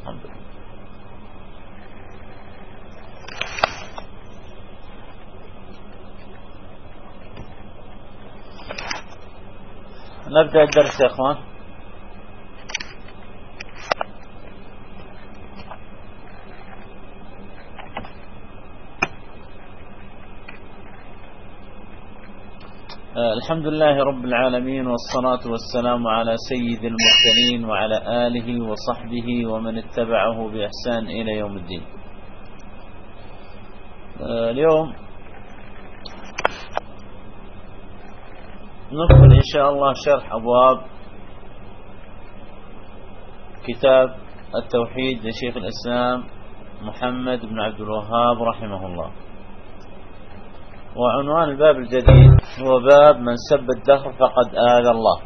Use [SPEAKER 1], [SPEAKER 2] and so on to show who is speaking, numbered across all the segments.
[SPEAKER 1] الحمد لله. نبدأ الدرس يا أخوان. الحمد لله رب العالمين، والصلاة والسلام على سيد المرسلين وعلى آله وصحبه ومن اتبعه بإحسان إلى يوم الدين. اليوم نكمل إن شاء الله شرح أبواب كتاب التوحيد لشيخ الإسلام محمد بن عبد الوهاب رحمه الله. وعنوان الباب الجديد هو باب من سب الدهر فقد آذى الله.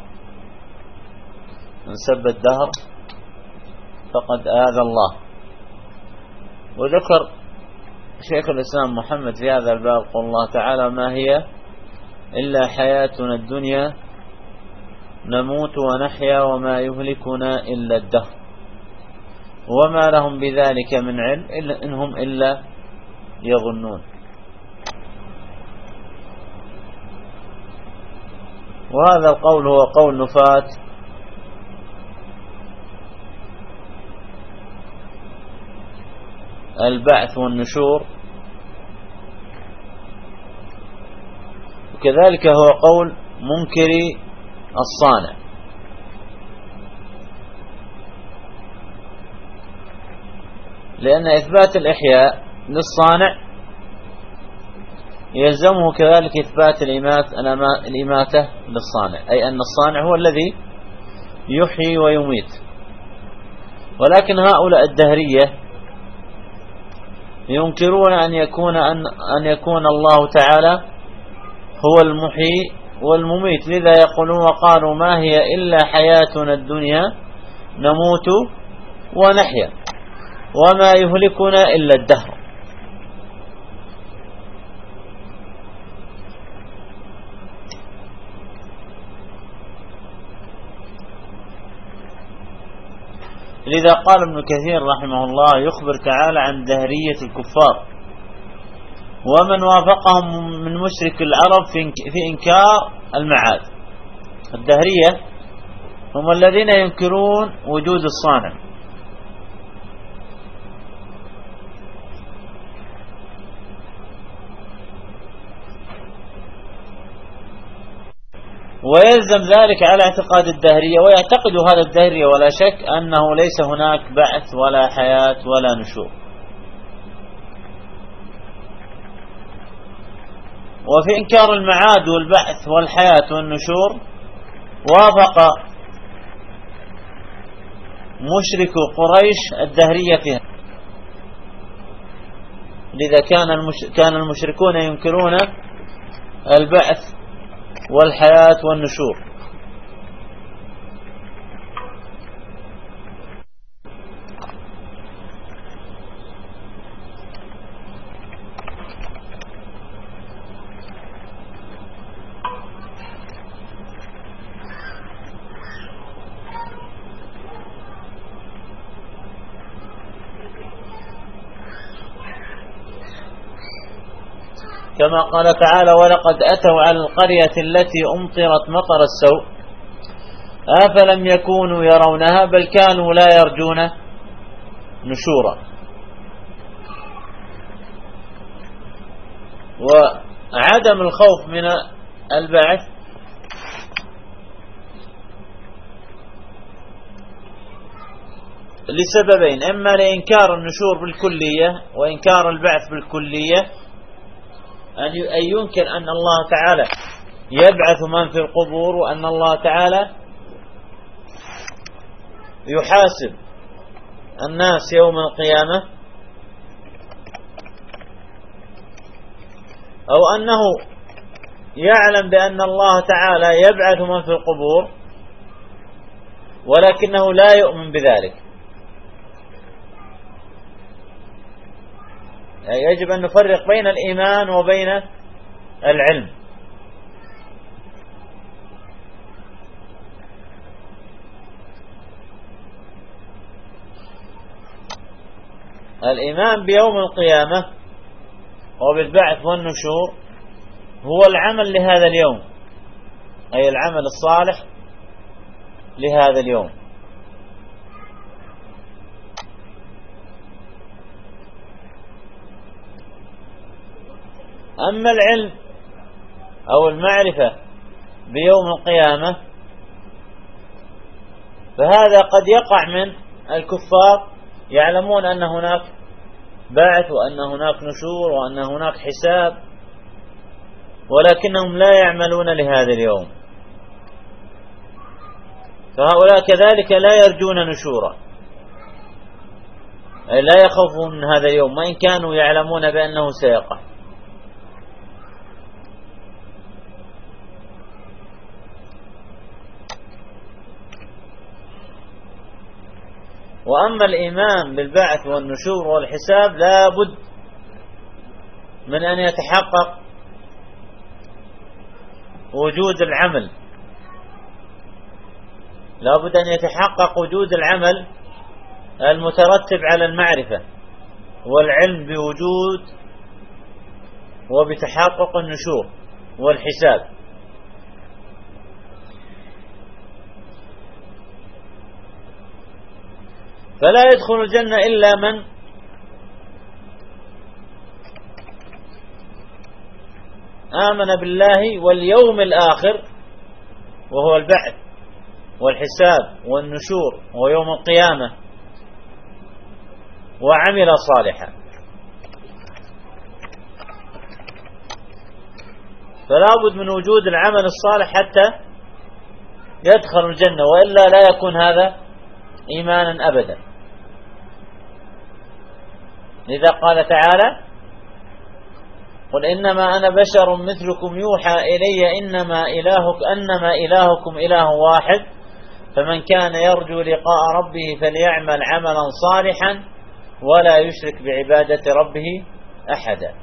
[SPEAKER 1] من سب الدهر فقد آذى الله. وذكر شيخ الإسلام محمد في هذا الباب قول الله تعالى: ما هي إلا حياتنا الدنيا نموت ونحيا وما يهلكنا إلا الدهر وما لهم بذلك من علم إنهم إلا يظنون. وهذا القول هو قول نفاة البعث والنشور، وكذلك هو قول منكري الصانع. لأن إثبات الإحياء للصانع يلزمه كذلك إثبات الإماتة للصانع، أي أن الصانع هو الذي يحيي ويميت. ولكن هؤلاء الدهرية ينكرون أن يكون الله تعالى هو المحيي والمميت، لذا يقولون: وقالوا ما هي إلا حياتنا الدنيا نموت ونحيا وما يهلكنا إلا الدهر. لذا قال ابن كثير رحمه الله يخبر تعالى عن دهرية الكفار ومن وافقهم من مشرك العرب في إنكار المعاد. الدهرية هم الذين ينكرون وجود الصانع، ويلزم ذلك على اعتقاد الدهرية، ويعتقد هذا الدهرية ولا شك أنه ليس هناك بعث ولا حياة ولا نشور. وفي إنكار المعاد والبعث والحياة والنشور وافق مشرك قريش الدهرية فيها. لذا كان المشركون ينكرون البعث والحياة والنشور. كما قال تعالى: ولقد أتوا على القرية التي أمطرت مطر السوء أفلم يكونوا يرونها بل كانوا لا يرجون نشورا. وعدم الخوف من البعث لسببين: إما لإنكار النشور بالكلية وإنكار البعث بالكلية، أن ينكر أن الله تعالى يبعث من في القبور وأن الله تعالى يحاسب الناس يوم القيامة، أو أنه يعلم بأن الله تعالى يبعث من في القبور ولكنه لا يؤمن بذلك. يجب أن نفرق بين الإيمان وبين العلم. الإيمان بيوم القيامة وبالبعث والنشور هو العمل لهذا اليوم، أي العمل الصالح لهذا اليوم. أما العلم أو المعرفة بيوم القيامة فهذا قد يقع من الكفار، يعلمون أن هناك بعث وأن هناك نشور وأن هناك حساب، ولكنهم لا يعملون لهذا اليوم، فهؤلاء كذلك لا يرجون نشورا، أي لا يخافون من هذا اليوم وإن كانوا يعلمون بأنه سيقع. وأما الإيمان بالبعث والنشور والحساب لا بد من أن يتحقق وجود العمل، لا بد أن يتحقق وجود العمل المترتب على المعرفة والعلم بوجود وبتحقق النشور والحساب. فلا يدخل الجنة إلا من آمن بالله واليوم الآخر، وهو البعث والحساب والنشور ويوم القيامة، وعمل صالحا. فلا بد من وجود العمل الصالح حتى يدخل الجنة، وإلا لا يكون هذا إيمانا أبدا. لذا قال تعالى: قل إنما أنا بشر مثلكم يوحى إلي أنما إلهكم إله واحد فمن كان يرجو لقاء ربه فليعمل عملا صالحا ولا يشرك بعبادة ربه أحدا.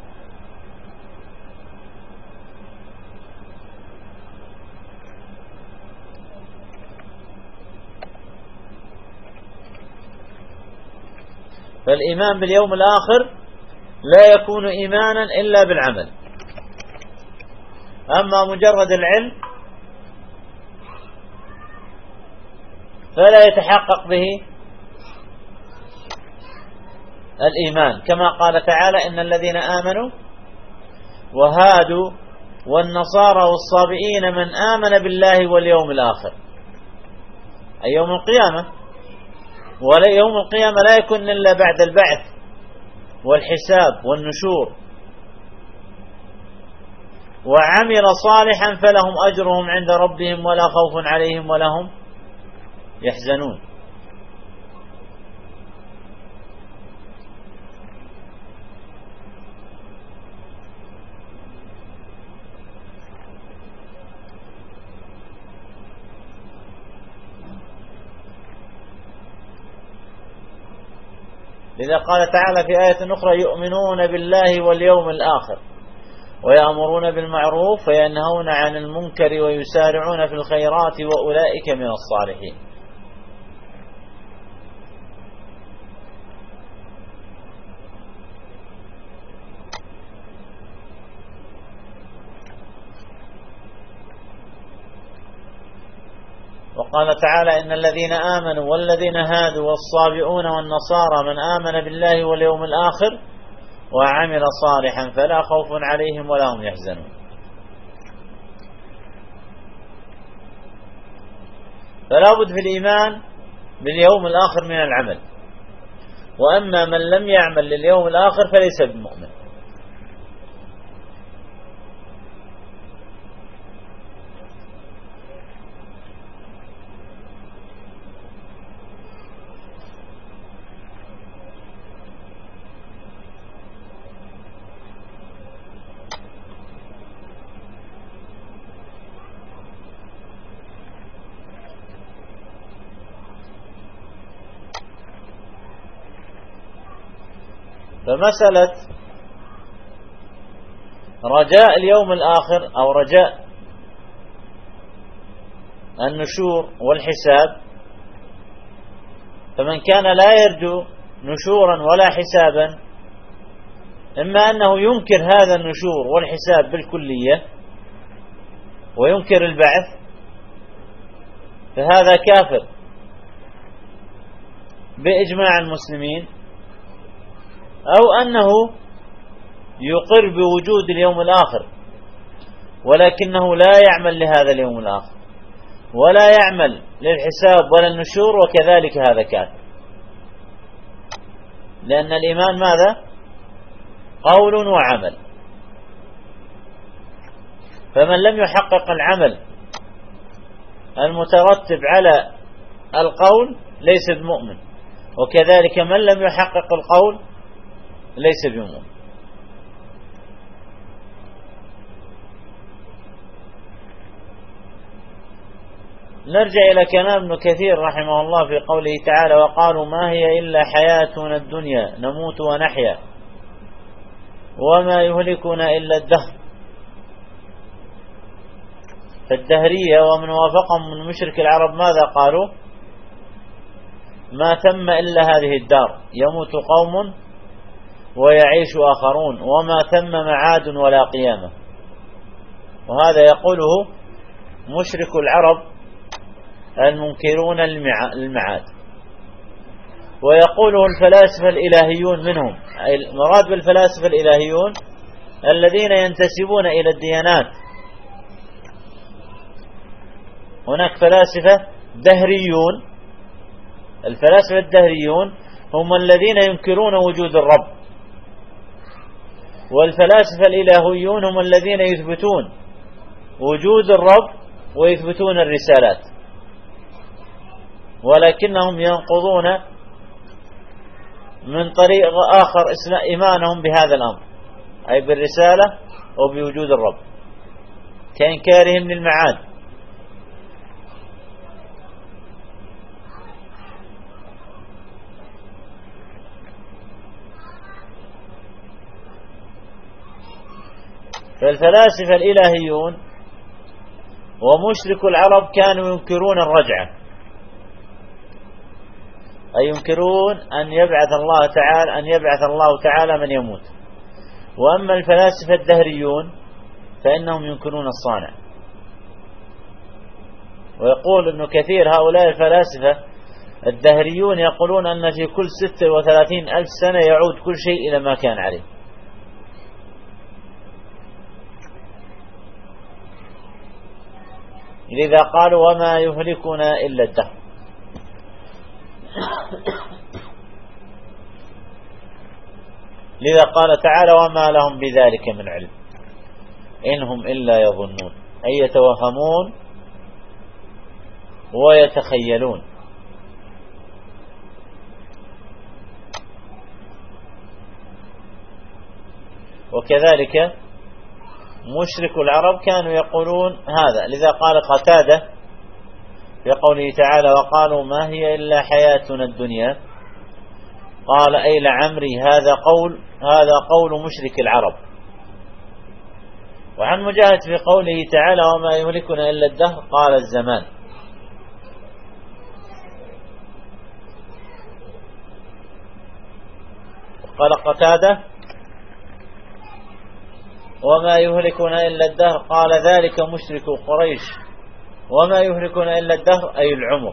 [SPEAKER 1] فالإيمان باليوم الآخر لا يكون إيمانا إلا بالعمل. أما مجرد العلم فلا يتحقق به الإيمان، كما قال تعالى: إن الذين آمنوا وهادوا والنصارى والصابئين من آمن بالله واليوم الآخر، أي يوم القيامة. ويوم القيامة لا يكون إلا بعد البعث والحساب والنشور، وعمل صالحا فلهم أجرهم عند ربهم ولا خوف عليهم ولا هم يحزنون. لذا قال تعالى في آية أخرى: يؤمنون بالله واليوم الآخر ويأمرون بالمعروف وينهون عن المنكر ويسارعون في الخيرات وأولئك من الصالحين. وقال تعالى: إن الذين آمنوا والذين هادوا والصابئون والنصارى من آمن بالله واليوم الآخر وعمل صالحا فلا خوف عليهم ولا هم يحزنون. فلا بد في الإيمان باليوم الآخر من العمل، وأما من لم يعمل لليوم الآخر فليس بمؤمن. فمسألة رجاء اليوم الآخر أو رجاء النشور والحساب، فمن كان لا يرجو نشورا ولا حسابا، إما أنه ينكر هذا النشور والحساب بالكلية وينكر البعث، فهذا كافر بإجماع المسلمين، أو أنه يقر بوجود اليوم الآخر ولكنه لا يعمل لهذا اليوم الآخر ولا يعمل للحساب ولا النشور، وكذلك هذا كافر، لأن الإيمان ماذا؟ قول وعمل. فمن لم يحقق العمل المترتب على القول ليس بمؤمن، وكذلك من لم يحقق القول ليس بمؤمن. نرجع إلى كلام ابن كثير رحمه الله في قوله تعالى: وقالوا ما هي إلا حياتنا الدنيا نموت ونحيا وما يهلكنا إلا الدهر. فالدهرية ومن وافقهم من مشرك العرب ماذا قالوا؟ ما ثم إلا هذه الدار، يموت قوم ويعيش آخرون، وما ثم معاد ولا قيامة. وهذا يقوله مشرك العرب المنكرون المعاد، ويقوله الفلاسفة الإلهيون منهم. المراد بالفلاسفة الإلهيون الذين ينتسبون إلى الديانات. هناك فلاسفة دهريون، الفلاسفة الدهريون هم الذين ينكرون وجود الرب، والفلاسفة الإلهيون هم الذين يثبتون وجود الرب ويثبتون الرسالات، ولكنهم ينقضون من طريق آخر إيمانهم بهذا الأمر، أي بالرسالة وبوجود الرب، كإنكارهم للمعاد. فالفلاسفة الإلهيون ومشرك العرب كانوا ينكرون الرجعة، أي ينكرون أن يبعث الله تعالى من يموت. وأما الفلاسفة الدهريون فإنهم ينكرون الصانع. ويقول ابن كثير هؤلاء الفلاسفة الدهريون يقولون أن في كل 36,000 سنة يعود كل شيء إلى ما كان عليه. لذا قالوا وما يهلكنا إلا الدهر. لذا قال تعالى وما لهم بذلك من علم إنهم إلا يظنون، أي يتوهمون ويتخيلون. وكذلك مشرك العرب كانوا يقولون هذا. لذا قال قتادة في قوله تعالى وقالوا ما هي إلا حياتنا الدنيا، قال أي لعمري هذا قول مشرك العرب. وعن مجاهد في قوله تعالى وما يهلكنا إلا الدهر قال الزمان. قال قتادة وما يهلكنا إلا الدهر قال ذلك مشرك قريش، وما يهلكنا إلا الدهر أي العمر.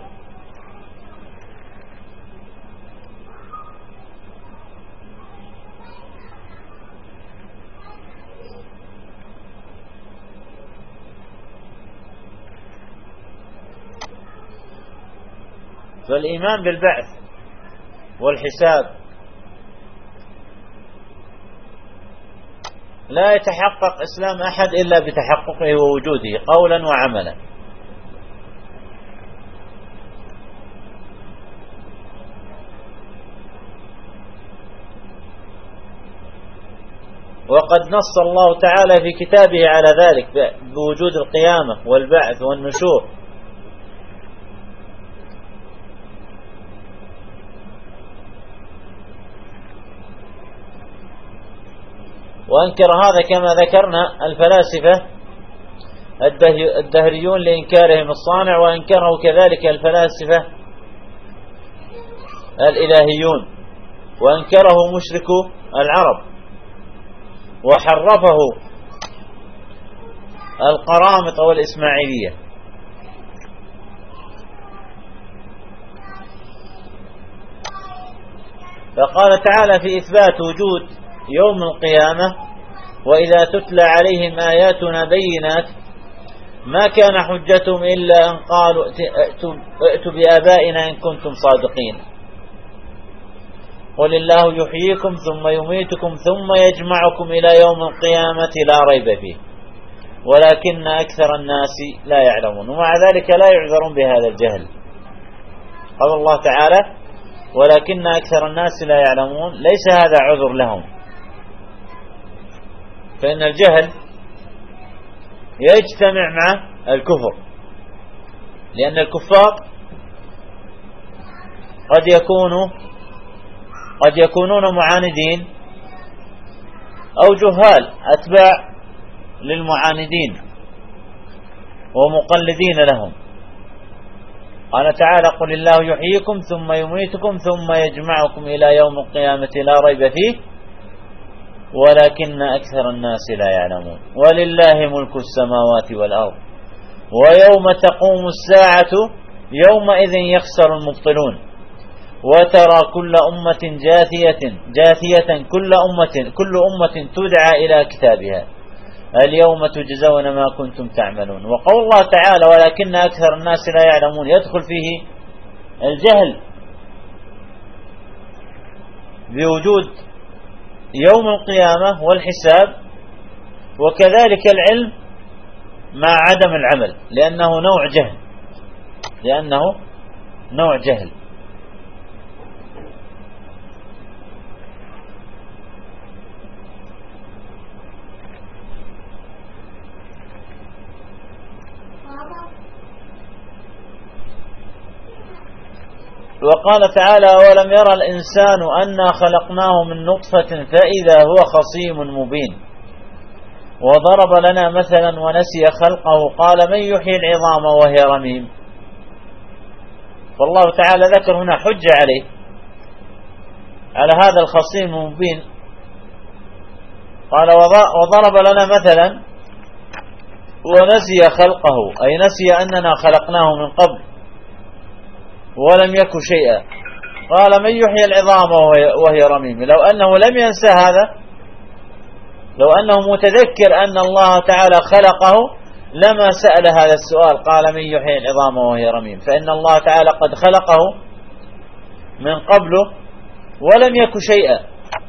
[SPEAKER 1] فالإيمان بالبعث والحساب لا يتحقق إسلام أحد إلا بتحققه ووجوده قولا وعملا. وقد نص الله تعالى في كتابه على ذلك بوجود القيامة والبعث والنشور. وأنكر هذا كما ذكرنا الفلاسفة الدهريون لإنكارهم الصانع، وأنكره كذلك الفلاسفة الإلهيون وأنكره مشركو العرب، وحرفه القرامطة والإسماعيلية. فقال تعالى في إثبات وجود يوم القيامة: وإذا تتلى عليهم آياتنا بينات ما كان حجتهم إلا أن قالوا ائتوا بآبائنا إن كنتم صادقين. قل الله يحييكم ثم يميتكم ثم يجمعكم إلى يوم القيامة لا ريب فيه ولكن أكثر الناس لا يعلمون. ومع ذلك لا يعذرون بهذا الجهل. قال الله تعالى: ولكن أكثر الناس لا يعلمون. ليس هذا عذر لهم، فإن الجهل يجتمع مع الكفر، لأن الكفار قد يكونون معاندين أو جهال أتباع للمعاندين ومقلدين لهم. قال تعالى: قل الله يحييكم ثم يميتكم ثم يجمعكم إلى يوم القيامة لا ريب فيه ولكن أكثر الناس لا يعلمون. ولله ملك السماوات والأرض ويوم تقوم الساعة يومئذ يخسر المبطلون وترى كل أمة جاثية كل أمة تدعى إلى كتابها اليوم تجزون ما كنتم تعملون. وقول الله تعالى: ولكن أكثر الناس لا يعلمون، يدخل فيه الجهل بوجود يوم القيامة والحساب، وكذلك العلم مع عدم العمل، لأنه نوع جهل. وقال تعالى: ولم يرى الإنسان أنا خلقناه من نطفة فإذا هو خصيم مبين. وضرب لنا مثلا ونسي خلقه قال: من يحيي العظام وهي رميم. فالله تعالى ذكر هنا حجة عليه على هذا الخصيم المبين. قال: وضرب لنا مثلا ونسي خلقه، أي نسي أننا خلقناه من قبل ولم يكن شيئا. قال: من يحيي العظام وهي رميم. لو أنه لم ينسى هذا، لو أنه متذكر أن الله تعالى خلقه لما سأل هذا السؤال. قال: من يحيي العظام وهي رميم، فإن الله تعالى قد خلقه من قبله ولم يكن شيئا.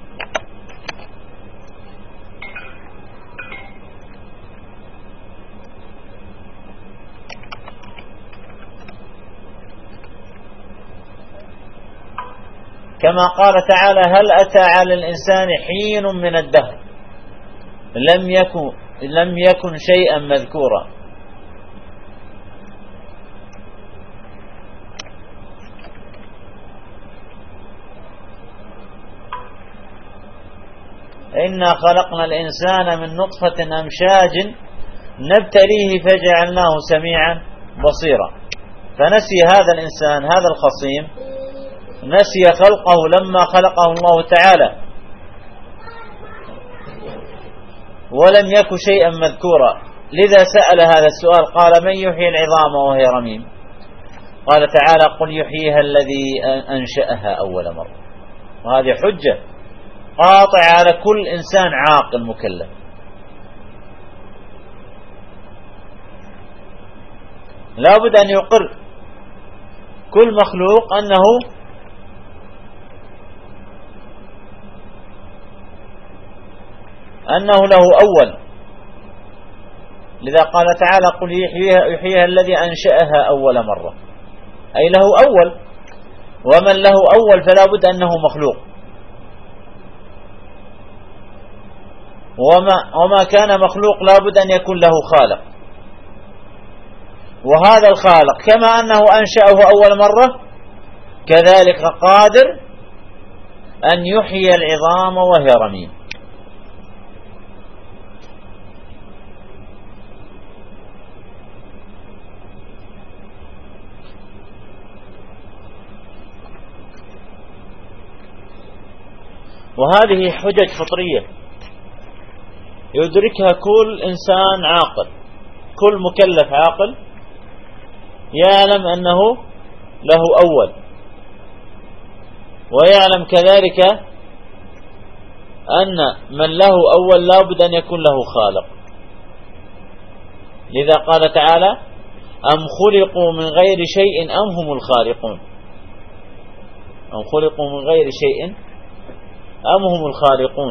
[SPEAKER 1] كما قال تعالى: هل أتى على الإنسان حين من الدهر لم يكن شيئا مذكورا. إنا خلقنا الإنسان من نطفة أمشاج نبتليه فجعلناه سميعا بصيرا. فنسي هذا الإنسان، هذا الخصيم، نسي خلقه لما خلقه الله تعالى ولم يكن شيئا مذكورا، لذا سأل هذا السؤال. قال: من يحيي العظام وهي رميم. قال تعالى: قل يحييها الذي أنشأها أول مرة. وهذه حجة قاطعة على كل إنسان عاقل مكلف. لا بد أن يقر كل مخلوق أنه له أول. لذا قال تعالى: قل يحييها الذي أنشأها أول مرة، أي له أول، ومن له أول فلا بد أنه مخلوق. وما كان مخلوق لا بد أن يكون له خالق. وهذا الخالق كما أنه أنشأه أول مرة كذلك قادر أن يحيي العظام وهي رميم. وهذه حجج فطرية يدركها كل إنسان عاقل، كل مكلف عاقل يعلم أنه له أول، ويعلم كذلك أن من له أول لا بد أن يكون له خالق. لذا قال تعالى: أم خلقوا من غير شيء أم هم الخالقون. أم خلقوا من غير شيء أم هم الخالقون.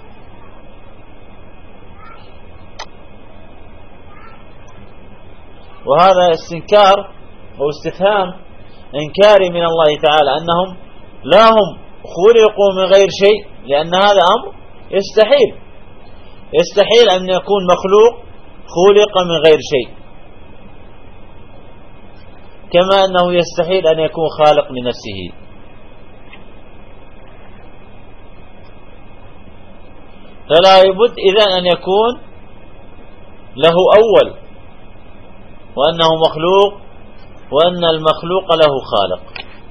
[SPEAKER 1] وهذا استنكار أو استفهام إنكاري من الله تعالى، أنهم لا هم خلقوا من غير شيء، لأن هذا أمر يستحيل أن يكون مخلوق خلق من غير شيء، كما أنه يستحيل أن يكون خالق لنفسه. فلا يبد إذن أن يكون له أول، وأنه مخلوق، وأن المخلوق له خالق.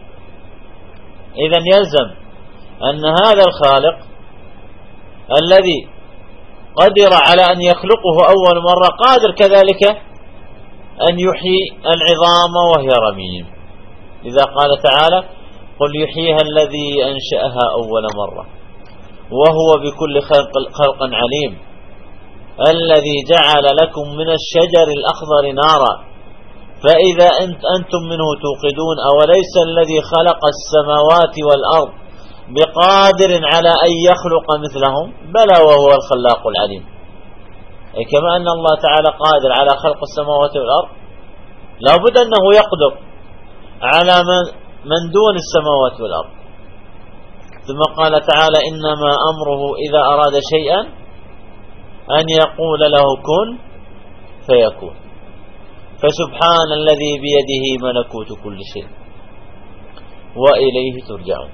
[SPEAKER 1] إذن يلزم أن هذا الخالق الذي قدر على أن يخلقه أول مرة قادر كذلك أن يحيي العظام وهي رميم. إذا قال تعالى: قل يحييها الذي أنشأها أول مرة وهو بكل خلق عليم، الذي جعل لكم من الشجر الأخضر نارا فإذا أنتم منه توقدون، أوليس الذي خلق السماوات والأرض بقادر على أن يخلق مثلهم، بلى وهو الخلاق العليم. أي كما أن الله تعالى قادر على خلق السماوات والأرض، لا بد أنه يقدر على من دون السماوات والأرض. ثم قال تعالى: إنما أمره إذا أراد شيئا أن يقول له كن فيكون. فسبحان الذي بيده ملكوت كل شيء وإليه ترجعون.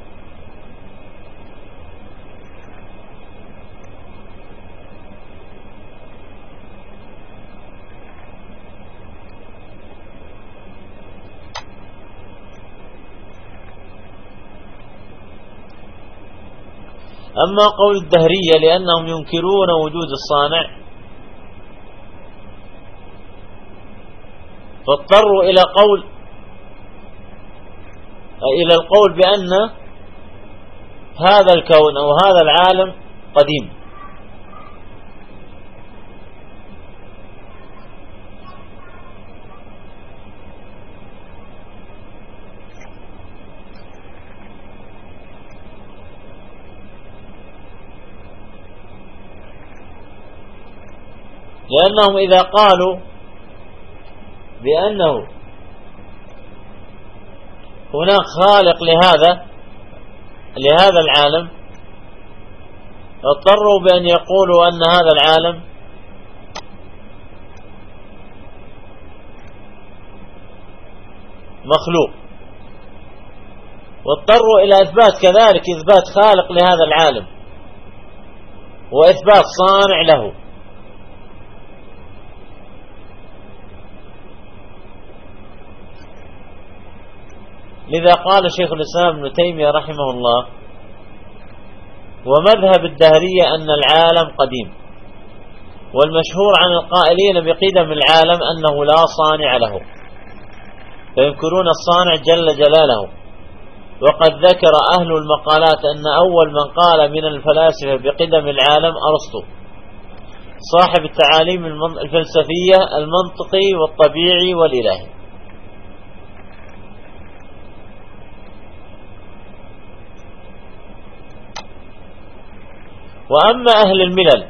[SPEAKER 1] أما قول الدهرية لأنهم ينكرون وجود الصانع، فاضطروا إلى القول بأن هذا الكون أو هذا العالم قديم، لأنهم إذا قالوا بأنه هناك خالق لهذا العالم، اضطروا بأن يقولوا أن هذا العالم مخلوق، واضطروا إلى إثبات كذلك إثبات خالق لهذا العالم وإثبات صانع له. لذا قال شيخ الإسلام ابن تيمية رحمه الله: ومذهب الدهرية أن العالم قديم، والمشهور عن القائلين بقدم العالم أنه لا صانع له، فينكرون الصانع جل جلاله. وقد ذكر أهل المقالات أن أول من قال من الفلاسفة بقدم العالم أرسطو، صاحب التعاليم الفلسفية المنطقي والطبيعي والإلهي. وأما أهل الملل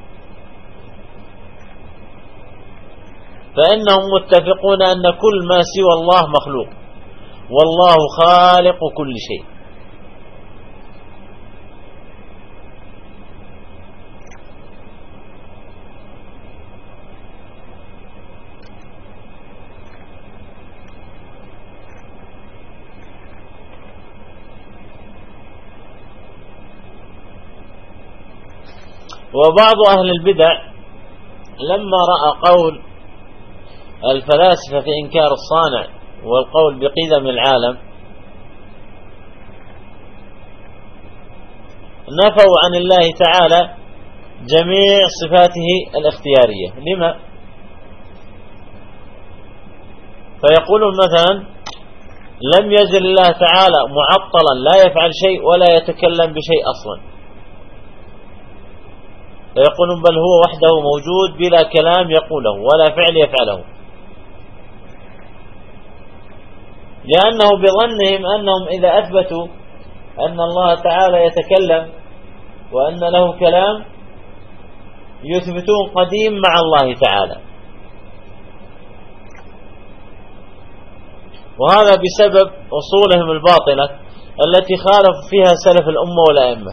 [SPEAKER 1] فإنهم متفقون أن كل ما سوى الله مخلوق، والله خالق كل شيء. وبعض أهل البدع لما رأى قول الفلاسفة في إنكار الصانع والقول بقدم العالم نفوا عن الله تعالى جميع صفاته الاختيارية. لما؟ فيقولون مثلا لم يزل الله تعالى معطلا لا يفعل شيء ولا يتكلم بشيء أصلا، فيقولون بل هو وحده موجود بلا كلام يقوله ولا فعل يفعله، لأنه بظنهم أنهم إذا أثبتوا أن الله تعالى يتكلم وأن له كلام يثبتون قديم مع الله تعالى، وهذا بسبب أصولهم الباطلة التي خالف فيها سلف الأمة والأئمة.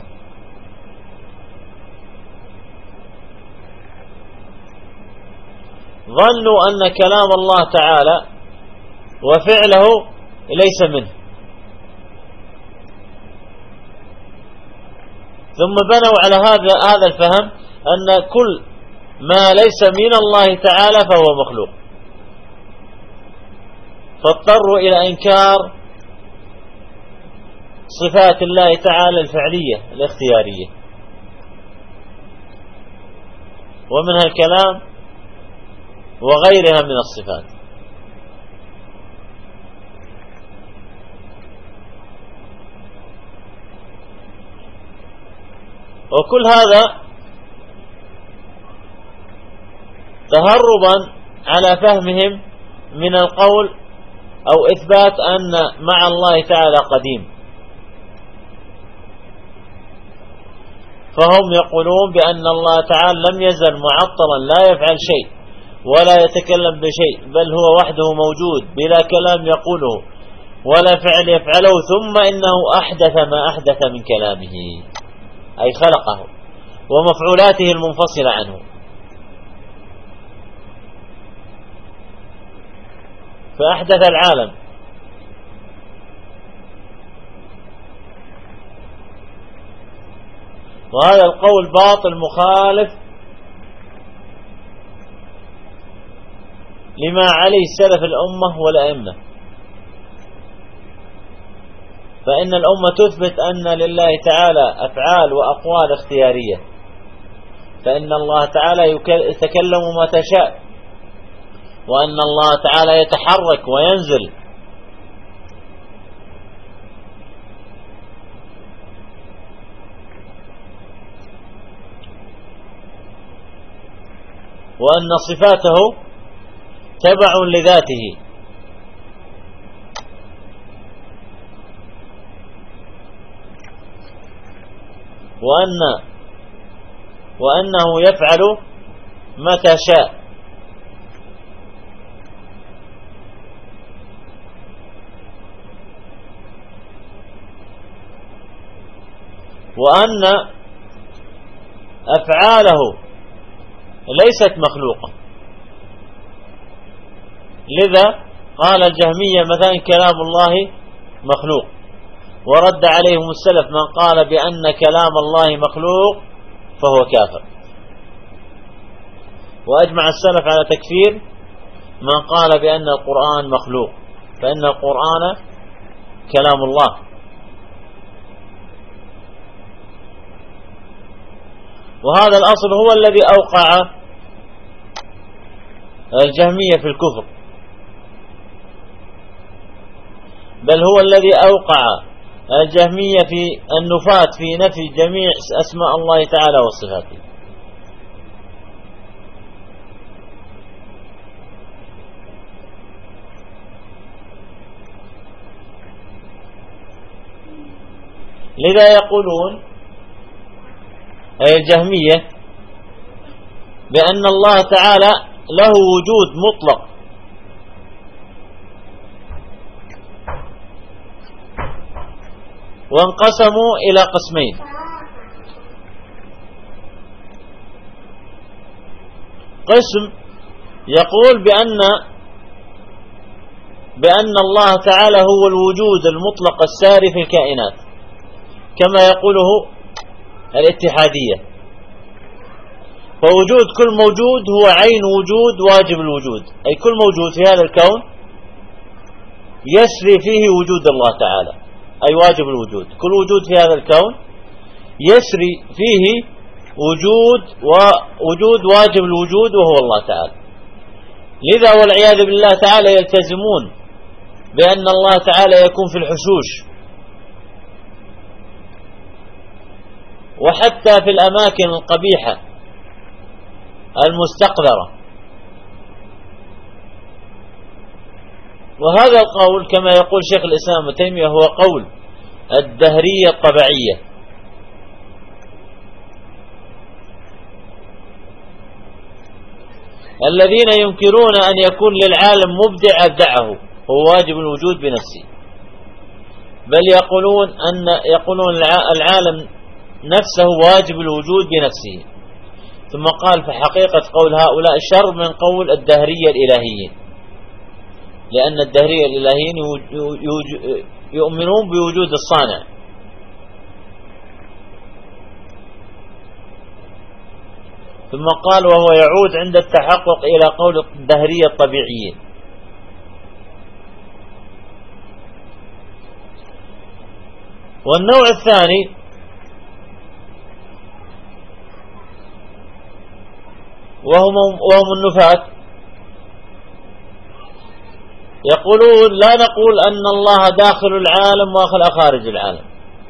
[SPEAKER 1] ظنوا أن كلام الله تعالى وفعله ليس منه، ثم بنوا على هذا الفهم أن كل ما ليس من الله تعالى فهو مخلوق، فاضطروا إلى إنكار صفات الله تعالى الفعلية الاختيارية، ومنها الكلام وغيرها من الصفات. وكل هذا تهربا على فهمهم من القول أو إثبات أن مع الله تعالى قديم، فهم يقولون بأن الله تعالى لم يزل معطلا لا يفعل شيء ولا يتكلم بشيء، بل هو وحده موجود بلا كلام يقوله ولا فعل يفعله، ثم إنه أحدث ما أحدث من كلامه، أي خلقه ومفعولاته المنفصلة عنه. فأحدث العالم، وهذا القول باطل مخالف لما عليه سلف الأمة والأئمة، فإن الأمة تثبت أن لله تعالى أفعال وأقوال اختيارية، فإن الله تعالى يتكلم متى شاء، وأن الله تعالى يتحرك وينزل، وأن صفاته تبع لذاته، وأنه يفعل متى شاء، وأن أفعاله ليست مخلوقة. لذا قال الجهمية مثلا كلام الله مخلوق، ورد عليهم السلف من قال بأن كلام الله مخلوق فهو كافر، وأجمع السلف على تكفير من قال بأن القرآن مخلوق، فإن القرآن كلام الله. وهذا الأصل هو الذي أوقع الجهمية في الكفر، بل هو الذي أوقع الجهمية في النفاة في نفي جميع أسماء الله تعالى وصفاته. لذا يقولون أي الجهمية بأن الله تعالى له وجود مطلق، وانقسموا إلى قسمين: قسم يقول بأن الله تعالى هو الوجود المطلق الساري في الكائنات، كما يقوله الاتحادية، فوجود كل موجود هو عين وجود واجب الوجود، أي كل موجود في هذا الكون يسري فيه وجود الله تعالى، أي واجب الوجود. كل وجود في هذا الكون يسري فيه وجود واجب الوجود وهو الله تعالى. لذا والعياذ بالله تعالى يلتزمون بأن الله تعالى يكون في الحشوش وحتى في الأماكن القبيحة المستقذرة. وهذا القول كما يقول شيخ الإسلام ابن تيمية هو قول الدهرية الطبيعية، الذين ينكرون أن يكون للعالم مبدع أبدعه هو واجب الوجود بنفسه، بل يقولون العالم نفسه واجب الوجود بنفسه. ثم قال فحقيقة قول هؤلاء شر من قول الدهرية الإلهيين، لأن الدهرية الإلهيين يؤمنون بوجود الصانع. ثم قال وهو يعود عند التحقق إلى قول الدهرية الطبيعيين. والنوع الثاني وهم النفاة، يقولون لا نقول أن الله داخل العالم وخارج العالم،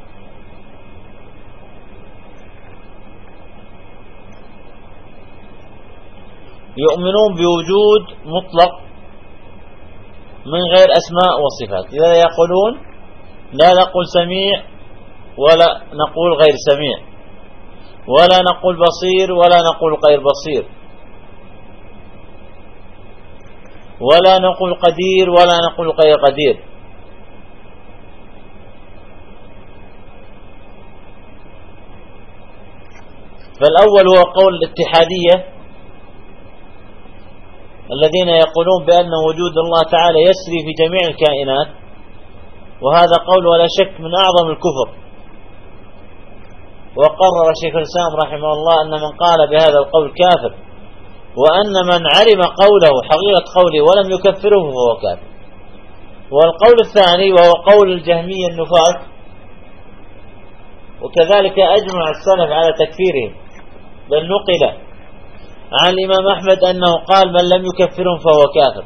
[SPEAKER 1] يؤمنون بوجود مطلق من غير أسماء وصفات. لذا يقولون لا نقول سميع ولا نقول غير سميع، ولا نقول بصير ولا نقول غير بصير، ولا نقول قدير ولا نقول غير قدير. فالأول هو قول الاتحادية الذين يقولون بأن وجود الله تعالى يسري في جميع الكائنات، وهذا قول ولا شك من أعظم الكفر. وقرر شيخ الإسلام رحمه الله أن من قال بهذا القول كافر، وأن من علم قوله حقيقة قوله ولم يكفره فهو كافر. والقول الثاني وهو قول الجهمية النفاة، وكذلك أجمع السلف على تكفيرهم، بل نقل عن الإمام أحمد أنه قال من لم يكفرهم فهو كافر.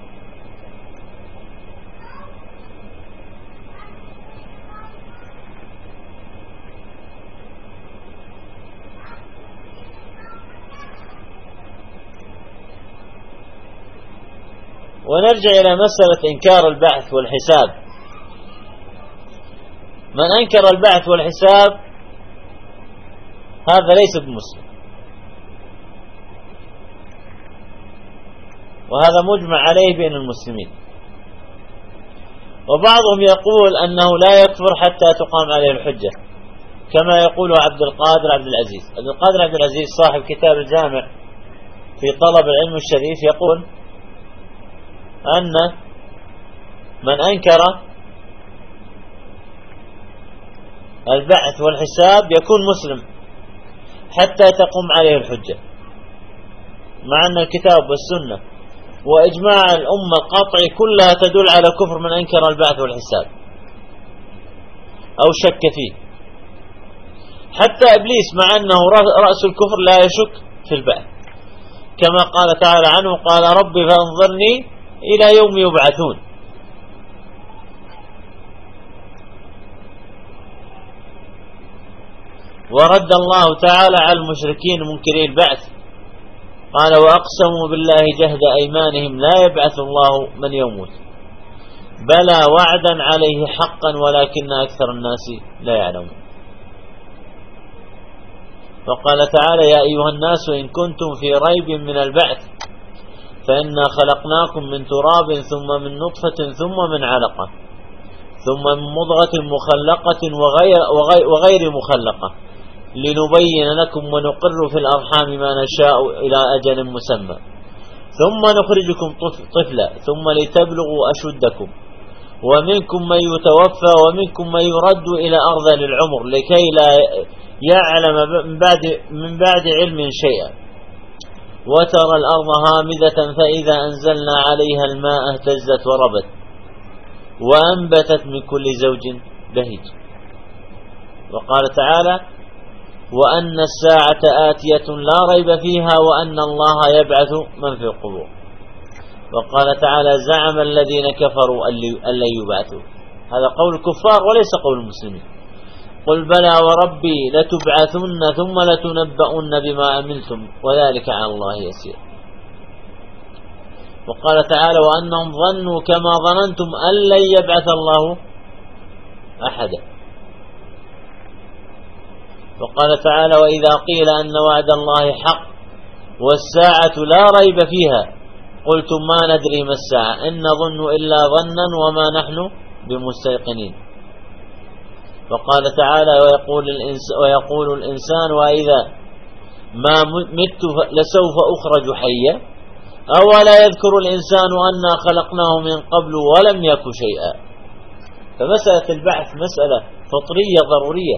[SPEAKER 1] ونرجع إلى مسألة إنكار البعث والحساب. من أنكر البعث والحساب هذا ليس بمسلم، وهذا مجمع عليه بين المسلمين. وبعضهم يقول أنه لا يكفر حتى تقام عليه الحجة، كما يقول عبد القادر عبد العزيز. عبد القادر عبد العزيز صاحب كتاب الجامع في طلب العلم الشريف يقول أن من أنكر البعث والحساب يكون مسلم حتى تقوم عليه الحجة، مع أن الكتاب والسنة وإجماع الأمة القاطعي كلها تدل على كفر من أنكر البعث والحساب أو شك فيه. حتى إبليس مع أنه رأس الكفر لا يشك في البعث، كما قال تعالى عنه قال رب فانظرني إلى يوم يبعثون. ورد الله تعالى على المشركين منكري البعث قال وأقسموا بالله جهد أيمانهم لا يبعث الله من يموت بلى وعدا عليه حقا ولكن أكثر الناس لا يعلمون. فقال تعالى يا أيها الناس إن كنتم في ريب من البعث فإنا خلقناكم من تراب ثم من نطفة ثم من علقة ثم من مضغة مخلقة وغير مخلقة لنبين لكم ونقر في الأرحام ما نشاء إلى أجل مسمى ثم نخرجكم طفلا ثم لتبلغوا أشدكم ومنكم من يتوفى ومنكم من يرد إلى أرذل العمر لكي لا يعلم من بعد علم شيئا وترى الأرض هامدة فإذا أنزلنا عليها الماء اهتزت وربت وأنبتت من كل زوج بهيج. وقال تعالى وأن الساعة آتية لا ريب فيها وأن الله يبعث من في القبور. وقال تعالى زعم الذين كفروا أن لن يبعثوا، هذا قول الكفار وليس قول المسلمين. قل بلى وربي لتبعثن ثم لتنبؤن بما عملتم وذلك على الله يسير. وقال تعالى وأنهم ظنوا كما ظننتم أن لن يبعث الله أحدا. وقال تعالى وإذا قيل أن وعد الله حق والساعة لا ريب فيها قلتم ما ندري ما الساعة إن نظن إلا ظنا وما نحن بمستيقنين. وقال تعالى ويقول الإنسان وإذا ما مت لسوف أخرج حيا أولا يذكر الإنسان أنا خلقناه من قبل ولم يك شيئا. فمسألة البعث مسألة فطرية ضرورية،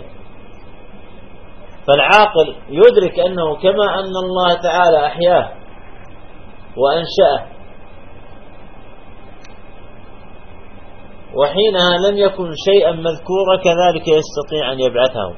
[SPEAKER 1] فالعاقل يدرك أنه كما أن الله تعالى أحياه وأنشأه وحينها لم يكن شيئا مذكورا كذلك يستطيع أن يبعثه.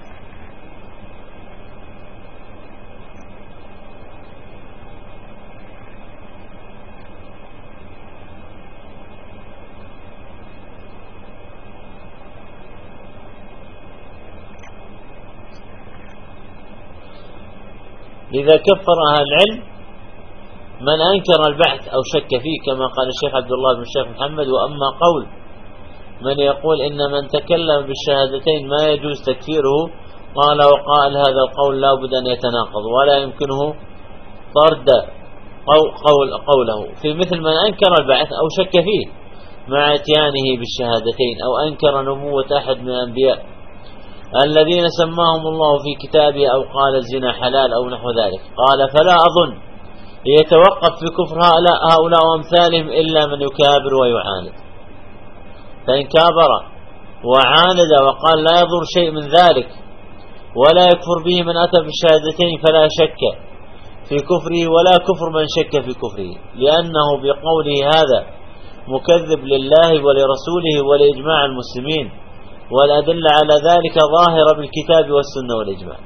[SPEAKER 1] لذا كفر أهل العلم من أنكر البعث أو شك فيه كما قال الشيخ عبد الله بن الشيخ محمد. وأما قول من يقول إن من تكلم بالشهادتين ما يجوز تكفيره قال وقال هذا القول لا بد أن يتناقض ولا يمكنه طرد قوله في مثل من أنكر البعث أو شك فيه مع اتيانه بالشهادتين أو أنكر نبوة أحد من الأنبياء الذين سماهم الله في كتابه أو قال الزنا حلال أو نحو ذلك. قال فلا أظن يتوقف في كفر هؤلاء وأمثالهم إلا من يكابر ويعاند. فإن كابر وعاند وقال لا يضر شيء من ذلك ولا يكفر به من أتى بالشهادتين فلا شك في كفره ولا كفر من شك في كفره، لأنه بقوله هذا مكذب لله ولرسوله ولإجماع المسلمين، والأدلة على ذلك ظاهرة بالكتاب والسنة والإجماع.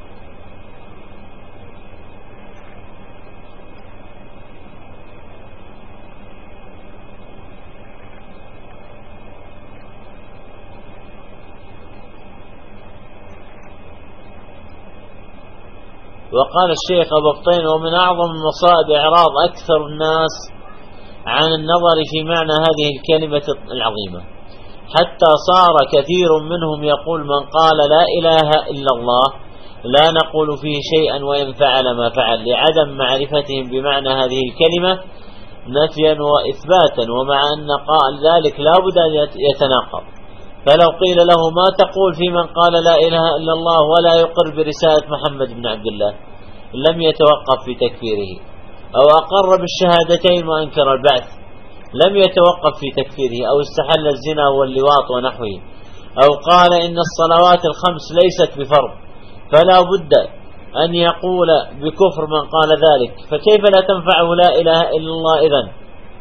[SPEAKER 1] وقال الشيخ أبو بطين ومن أعظم المصائب إعراض أكثر الناس عن النظر في معنى هذه الكلمة العظيمة، حتى صار كثير منهم يقول من قال لا إله إلا الله لا نقول فيه شيئا وإن فعل ما فعل، لعدم معرفتهم بمعنى هذه الكلمة نفيا وإثباتا، ومع أن قال ذلك لا بد أن يتناقض. فلو قيل له ما تقول في من قال لا إله إلا الله ولا يقر برسالة محمد بن عبد الله لم يتوقف في تكفيره، أو أقر بالشهادتين وأنكر البعث لم يتوقف في تكفيره، أو استحل الزنا واللواط ونحوه، أو قال إن الصلوات الخمس ليست بفرض فلا بد أن يقول بكفر من قال ذلك، فكيف لا تنفعه لا إله إلا الله إذن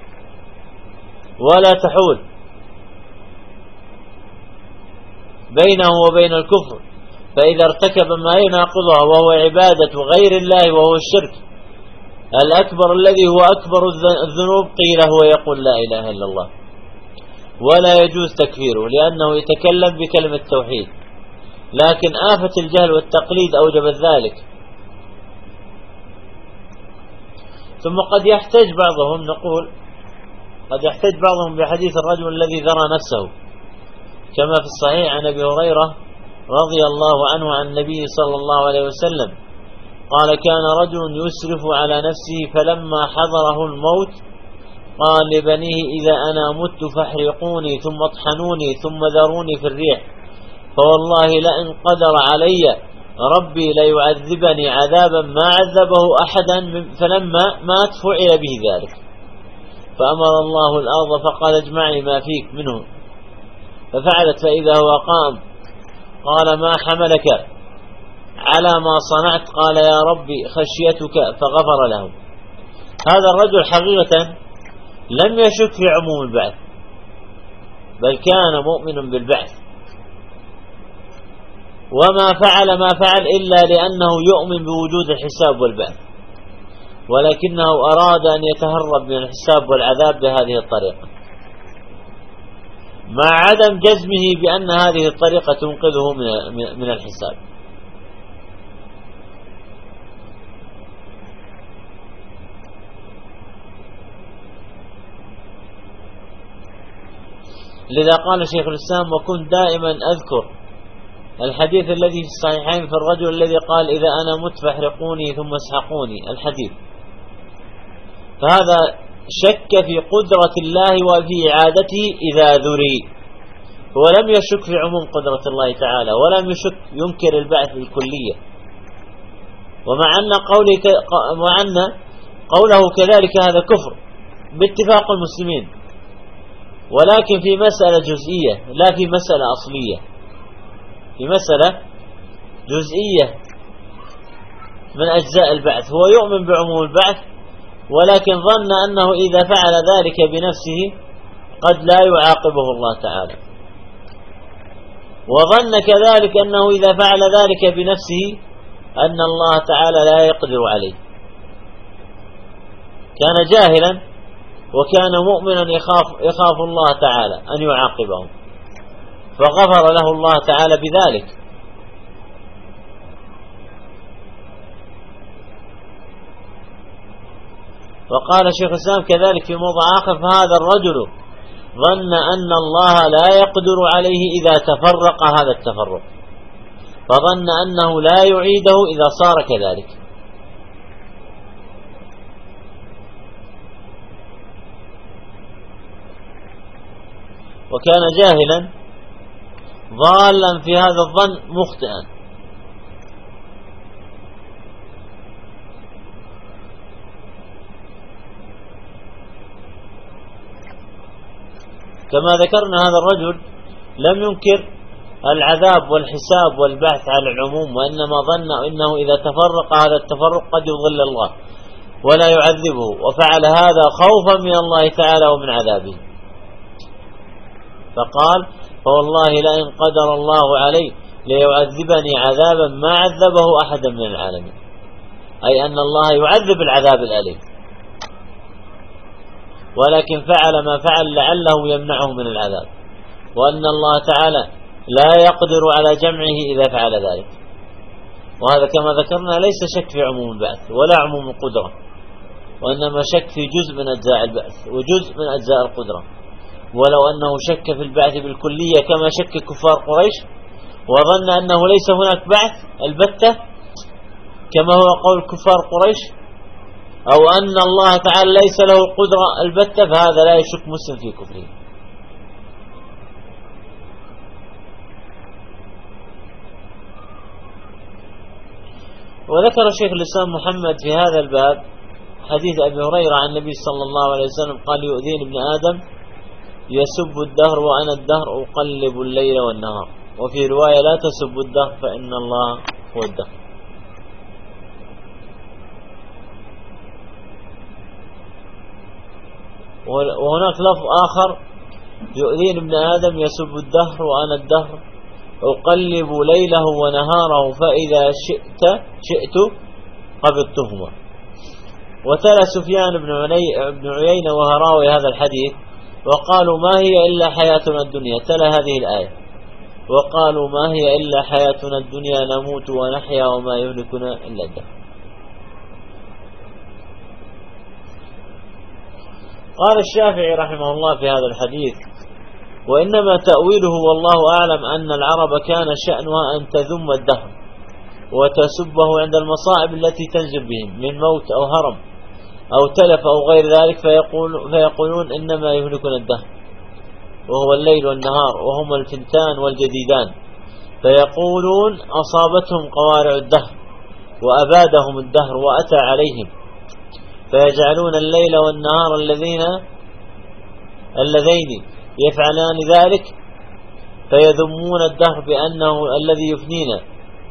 [SPEAKER 1] ولا تحول بينه وبين الكفر، فإذا ارتكب ما يناقضها وهو عبادة غير الله وهو الشرك الأكبر الذي هو أكبر الذنوب قيل هو يقول لا إله إلا الله ولا يجوز تكفيره لأنه يتكلم بكلمة التوحيد، لكن آفة الجهل والتقليد أوجبت ذلك. ثم قد يحتج بعضهم نقول قد يحتج بعضهم بحديث الرجل الذي ذرى نفسه كما في الصحيح عن أبي هريرة رضي الله عنه عن النبي صلى الله عليه وسلم قال كان رجل يسرف على نفسه فلما حضره الموت قال لبنيه إذا أنا مت فاحرقوني ثم اطحنوني ثم ذروني في الريح، فوالله لئن قدر علي ربي ليعذبني عذابا ما عذبه أحدا فلما مات فعل به ذلك، فأمر الله الأرض فقال اجمعي ما فيك منه، ففعلت فإذا هو قام قال ما حملك على ما صنعت؟ قال يا ربي خشيتك، فغفر له. هذا الرجل حقيقة لم يشك في عموم البعث بل كان مؤمنا بالبعث، وما فعل ما فعل إلا لأنه يؤمن بوجود الحساب والبعث، ولكنه أراد أن يتهرب من الحساب والعذاب بهذه الطريقة، مع عدم جزمه بأن هذه الطريقة تنقذه من الحساب. لذا قال شيخ الإسلام: وكنت دائما أذكر الحديث الذي في الصحيحين في الرجل الذي قال: إذا أنا مت فاحرقوني ثم اسحقوني، الحديث. فهذا شك في قدرة الله وفي إعادته إذا ذري، ولم يشك في عموم قدرة الله تعالى، ولم ينكر البعث بالكلية، ومع أن قوله كذلك هذا كفر باتفاق المسلمين، ولكن في مسألة جزئية لا في مسألة أصلية، في مسألة جزئية من أجزاء البعث. هو يؤمن بعموم البعث، ولكن ظن أنه إذا فعل ذلك بنفسه قد لا يعاقبه الله تعالى، وظن كذلك أنه إذا فعل ذلك بنفسه أن الله تعالى لا يقدر عليه. كان جاهلا وكان مؤمنا يخاف الله تعالى أن يعاقبه، فغفر له الله تعالى بذلك. وقال شيخ الإسلام كذلك في موضع آخر: فهذا الرجل ظن أن الله لا يقدر عليه إذا تفرق هذا التفرق، فظن أنه لا يعيده إذا صار كذلك. وكان جاهلا ضالا في هذا الظن مخطئا. كما ذكرنا هذا الرجل لم ينكر العذاب والحساب والبعث على العموم، وإنما ظن إنه إذا تفرق هذا التفرق قد يضل الله ولا يعذبه، وفعل هذا خوفا من الله تعالى ومن عذابه. فقال: فوالله لئن قدر الله علي ليعذبني عذابا ما عذبه أحدا من العالمين، أي أن الله يعذب العذاب الأليم، ولكن فعل ما فعل لعله يمنعه من العذاب، وأن الله تعالى لا يقدر على جمعه إذا فعل ذلك. وهذا كما ذكرنا ليس شك في عموم البعث ولا عموم القدرة، وإنما شك في جزء من أجزاء البعث وجزء من أجزاء القدرة. ولو أنه شك في البعث بالكلية كما شك كفار قريش وظن أنه ليس هناك بعث البتة كما هو قول كفار قريش، أو أن الله تعالى ليس له قدرة البتة، فهذا لا يشك مسلم في كفره. وذكر شيخ الإسلام محمد في هذا الباب حديث أبي هريرة عن النبي صلى الله عليه وسلم قال: يؤذيني ابن آدم يسب الدهر وأنا الدهر أقلب الليل والنهار. وفي رواية: لا تسب الدهر فإن الله هو الدهر. وهناك لفظ آخر: يؤذيني ابن آدم يسب الدهر وأنا الدهر أقلب ليله ونهاره فإذا شئت قبضتهما. وتلا سفيان بن عيينة وهراوي هذا الحديث وقالوا: ما هي إلا حياتنا الدنيا. تلا هذه الآية: وقالوا: ما هي إلا حياتنا الدنيا نموت ونحيا وما يهلكنا إلا الدهر. قال الشافعي رحمه الله في هذا الحديث: وإنما تأويله والله أعلم أن العرب كان شأنها أن تذم الدهر وتسبه عند المصائب التي تنزل بهم من موت أو هرم أو تلف أو غير ذلك، فيقولون إنما يهلكنا الدهر وهو الليل والنهار وهما الفنتان والجديدان، فيقولون أصابتهم قوارع الدهر وأبادهم الدهر وأتى عليهم، فيجعلون الليل والنهار اللذين يفعلان ذلك فيذمون الدهر بأنه الذي يفنينا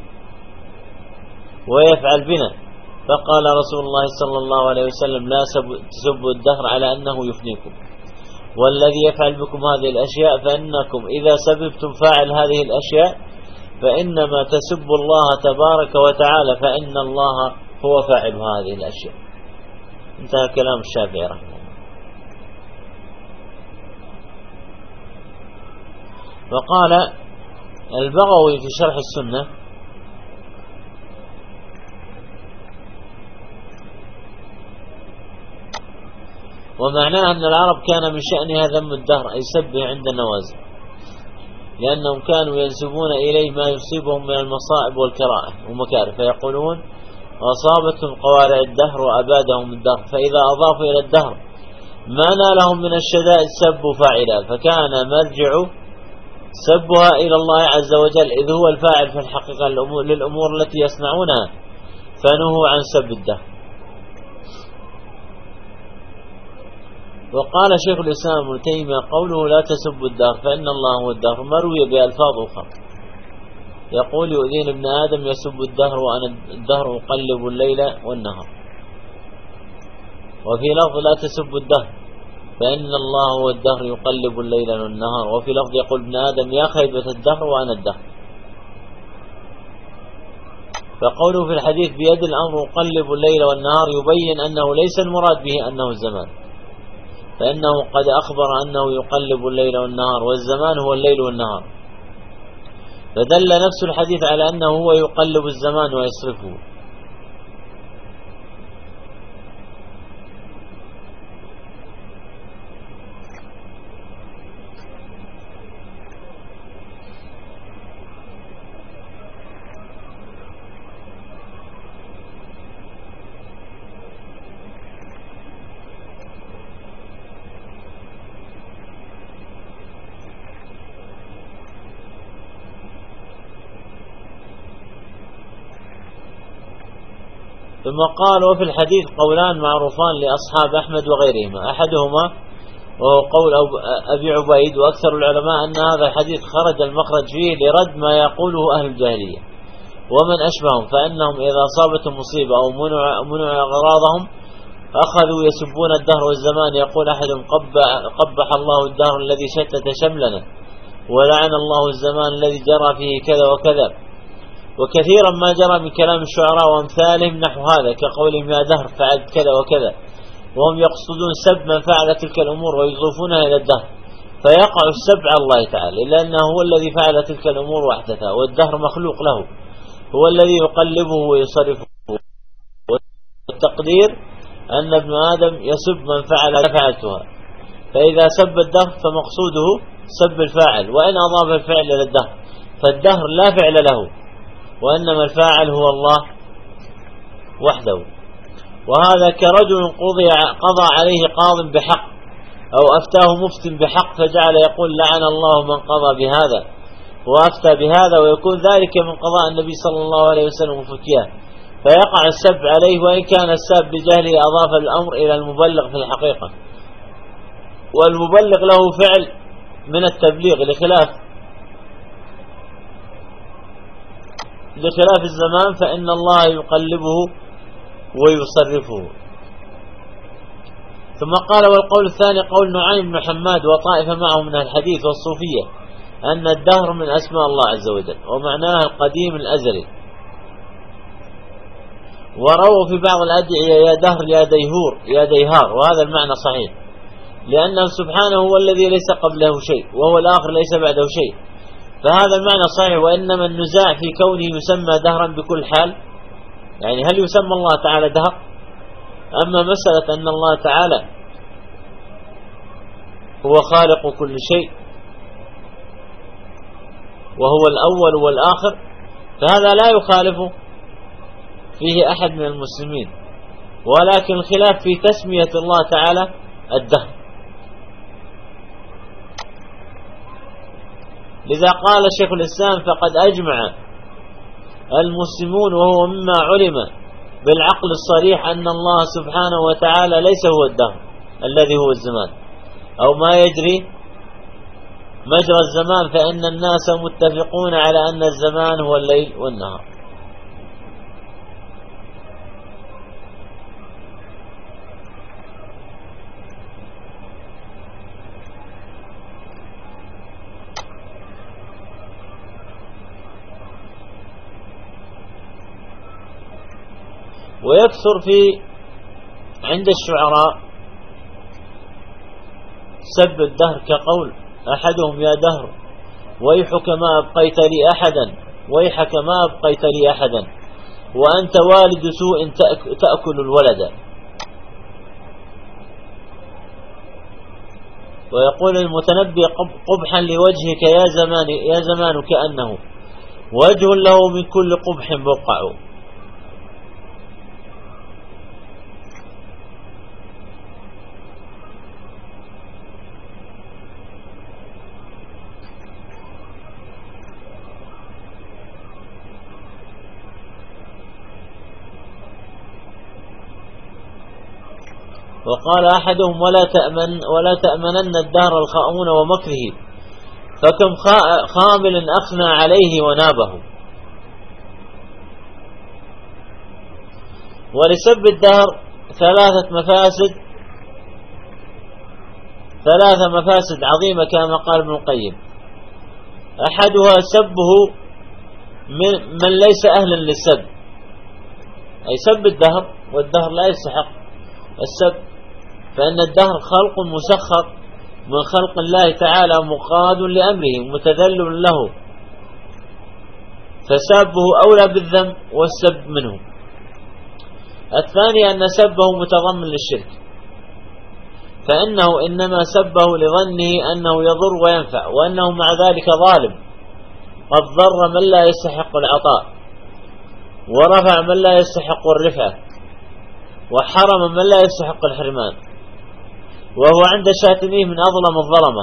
[SPEAKER 1] ويفعل بنا. فقال رسول الله صلى الله عليه وسلم: لا تسبوا الدهر على أنه يفنيكم، والذي يفعل بكم هذه الأشياء فإنكم إذا سببتم فاعل هذه الأشياء فإنما تسب الله تبارك وتعالى، فإن الله هو فاعل هذه الأشياء. انتهى كلام الشافعي رحمه الله. وقال البغوي في شرح السنة: ومعناه أن العرب كان من شأنها ذم الدهر، أي سبه عند النوازل، لأنهم كانوا ينسبون إليه ما يصيبهم من المصائب والكرائم ومكاره، فيقولون: أصابتهم قوارع الدهر وأبادهم الدهر، فإذا أضافوا إلى الدهر ما نالهم من الشدائد سبوا فاعلا، فكان مرجع سبها إلى الله عز وجل، إذ هو الفاعل في الحقيقة للأمور التي يصنعونها، فنهوا عن سب الدهر. وقال شيخ الإسلام ابن تيمية: قوله لا تسب الدهر فإن الله هو الدهر مروي بألفاظ أخرى، يقول: يؤذين ابن آدم يسب الدهر وأنا الدهر أقلب الليل والنهار. وفي لفظ: لا تسب الدهر فإن الله هو الدهر يقلب الليل والنهار. وفي لفظ يقول ابن آدم: يا خيبة الدهر وأنا الدهر. فقوله في الحديث: بيد الأمر أقلب الليل والنهار، يبين أنه ليس المراد به أنه الزمان، فإنه قد أخبر أنه يقلب الليل والنهار، والزمان هو الليل والنهار، فدل نفس الحديث على أنه هو يقلب الزمان ويصرفه. ثم قال: وفي الحديث قولان معروفان لأصحاب أحمد وغيرهما، أحدهما وهو قول أبي عبيد، وأكثر العلماء أن هذا الحديث خرج المخرج فيه لرد ما يقوله أهل الجاهلية ومن أشبههم، فإنهم إذا أصابتهم مصيبة أو منع أغراضهم أخذوا يسبون الدهر والزمان. يقول أحدهم: قبح الله الدهر الذي شتت شملنا، ولعن الله الزمان الذي جرى فيه كذا وكذا. وكثيرا ما جرى من كلام الشعراء وامثالهم نحو هذا، كقولهم: يا دهر فعلت كذا وكذا، وهم يقصدون سب من فعل تلك الأمور ويضيفونها إلى الدهر، فيقع السب على الله تعالى، لأنه هو الذي فعل تلك الأمور واحدثها، والدهر مخلوق له، هو الذي يقلبه ويصرفه. والتقدير أن ابن آدم يسب من فعلتها، فإذا سب الدهر فمقصوده سب الفاعل، وإن أضاف الفعل إلى الدهر فالدهر لا فعل له، وإنما الفاعل هو الله وحده. وهذا كرجل قضى عليه قاض بحق، أو أفتاه مفت بحق، فجعل يقول: لعن الله من قضى بهذا وأفتى بهذا، ويكون ذلك من قضاء النبي صلى الله عليه وسلم وفتياه، فيقع السب عليه، وإن كان السب بجهله أضاف الأمر إلى المبلغ في الحقيقة، والمبلغ له فعل من التبليغ، لخلاف الزمان، فإن الله يقلبه ويصرفه. ثم قال: والقول الثاني قول نعيم بن حماد وطائفة معه من الحديث والصوفية، أن الدهر من أسماء الله عز وجل، ومعناه القديم الأزلي. ورووا في بعض الأدعية: يا دهر يا ديهار، وهذا المعنى صحيح، لأنه سبحانه هو الذي ليس قبله شيء، وهو الآخر ليس بعده شيء، فهذا المعنى صحيح. وإنما النزاع في كونه يسمى دهرا بكل حال، يعني هل يسمى الله تعالى دهر؟ أما مسألة أن الله تعالى هو خالق كل شيء وهو الأول والآخر، فهذا لا يخالف فيه أحد من المسلمين، ولكن الخلاف في تسمية الله تعالى الدهر. لذا قال شيخ الإسلام: فقد أجمع المسلمون، وهو مما علم بالعقل الصريح، أن الله سبحانه وتعالى ليس هو الدهر الذي هو الزمان، أو ما يجري مجرى الزمان، فإن الناس متفقون على أن الزمان هو الليل والنهار. ويكثر في عند الشعراء سب الدهر، كقول أحدهم: يا دهر ويحك ما أبقيت لي أحدا، ويحك ما أبقيت لي أحدا، وأنت والد سوء تأكل الولد. ويقول المتنبي: قبحا لوجهك يا زمان كأنه وجه له من كل قبح بقع. وقال أحدهم: ولا تأمنن الدهر الخاؤون ومكره، فكم خامل أخنى عليه ونابه. ولسب الدهر ثلاث مفاسد عظيمة كما قال ابن القيم. أحدها سبه من ليس أهلا للسب، أي سب الدهر، والدهر لا يستحق السب، فإن الدهر خلق مسخر من خلق الله تعالى، مقاد لأمره متذلل له، فسابه أولى بالذنب والسب منه. الثاني أن سبه متضمن للشرك، فإنه إنما سبه لظنه أنه يضر وينفع، وأنه مع ذلك ظالم، قد ضر من لا يستحق العطاء، ورفع من لا يستحق الرفعة، وحرم من لا يستحق الحرمان، وهو عند شاتميه من أظلم الظلمة.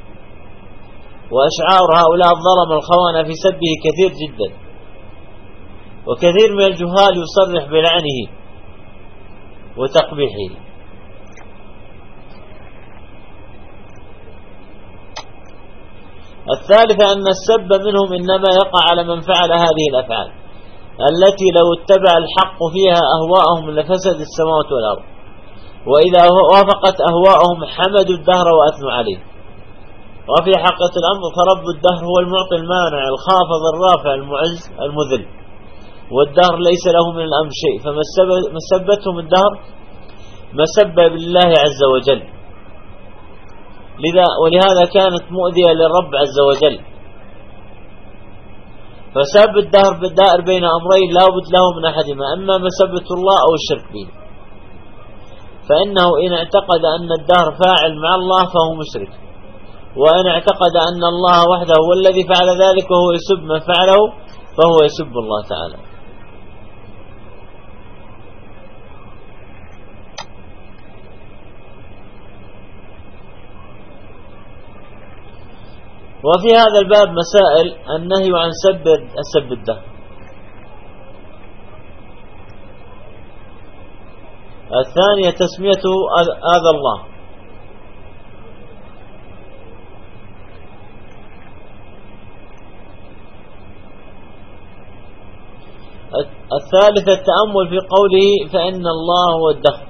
[SPEAKER 1] وأشعار هؤلاء الظلمة الخونة في سبه كثير جدا، وكثير من الجهال يصرح بلعنه وتقبيحه. الثالثة أن السب منهم إنما يقع على من فعل هذه الأفعال التي لو اتبع الحق فيها أهواءهم لفسد السماوات والأرض، وإذا وافقت أهواءهم حمدوا الدهر وأثنوا عليه. وفي حقيقة الأمر فرب الدهر هو المعطي المانع الخافض الرافع المعز المذل، والدهر ليس له من الأمر شيء، فمسبتهم الدهر مسبة بالله عز وجل، ولهذا كانت مؤذية للرب عز وجل. فسب الدهر بالدائر بين أمرين لا بد له من أحدهما، أما مسبة الله أو الشرك به، فإنه إن اعتقد أن الدهر فاعل مع الله فهو مشرك، وإن اعتقد أن الله وحده هو الذي فعل ذلك وهو يسب من فعله فهو يسب الله تعالى. وفي هذا الباب مسائل: النهي عن سب الدهر. الثانية تسميته آذى الله. الثالثة التأمل في قوله فإن الله هو الدهر.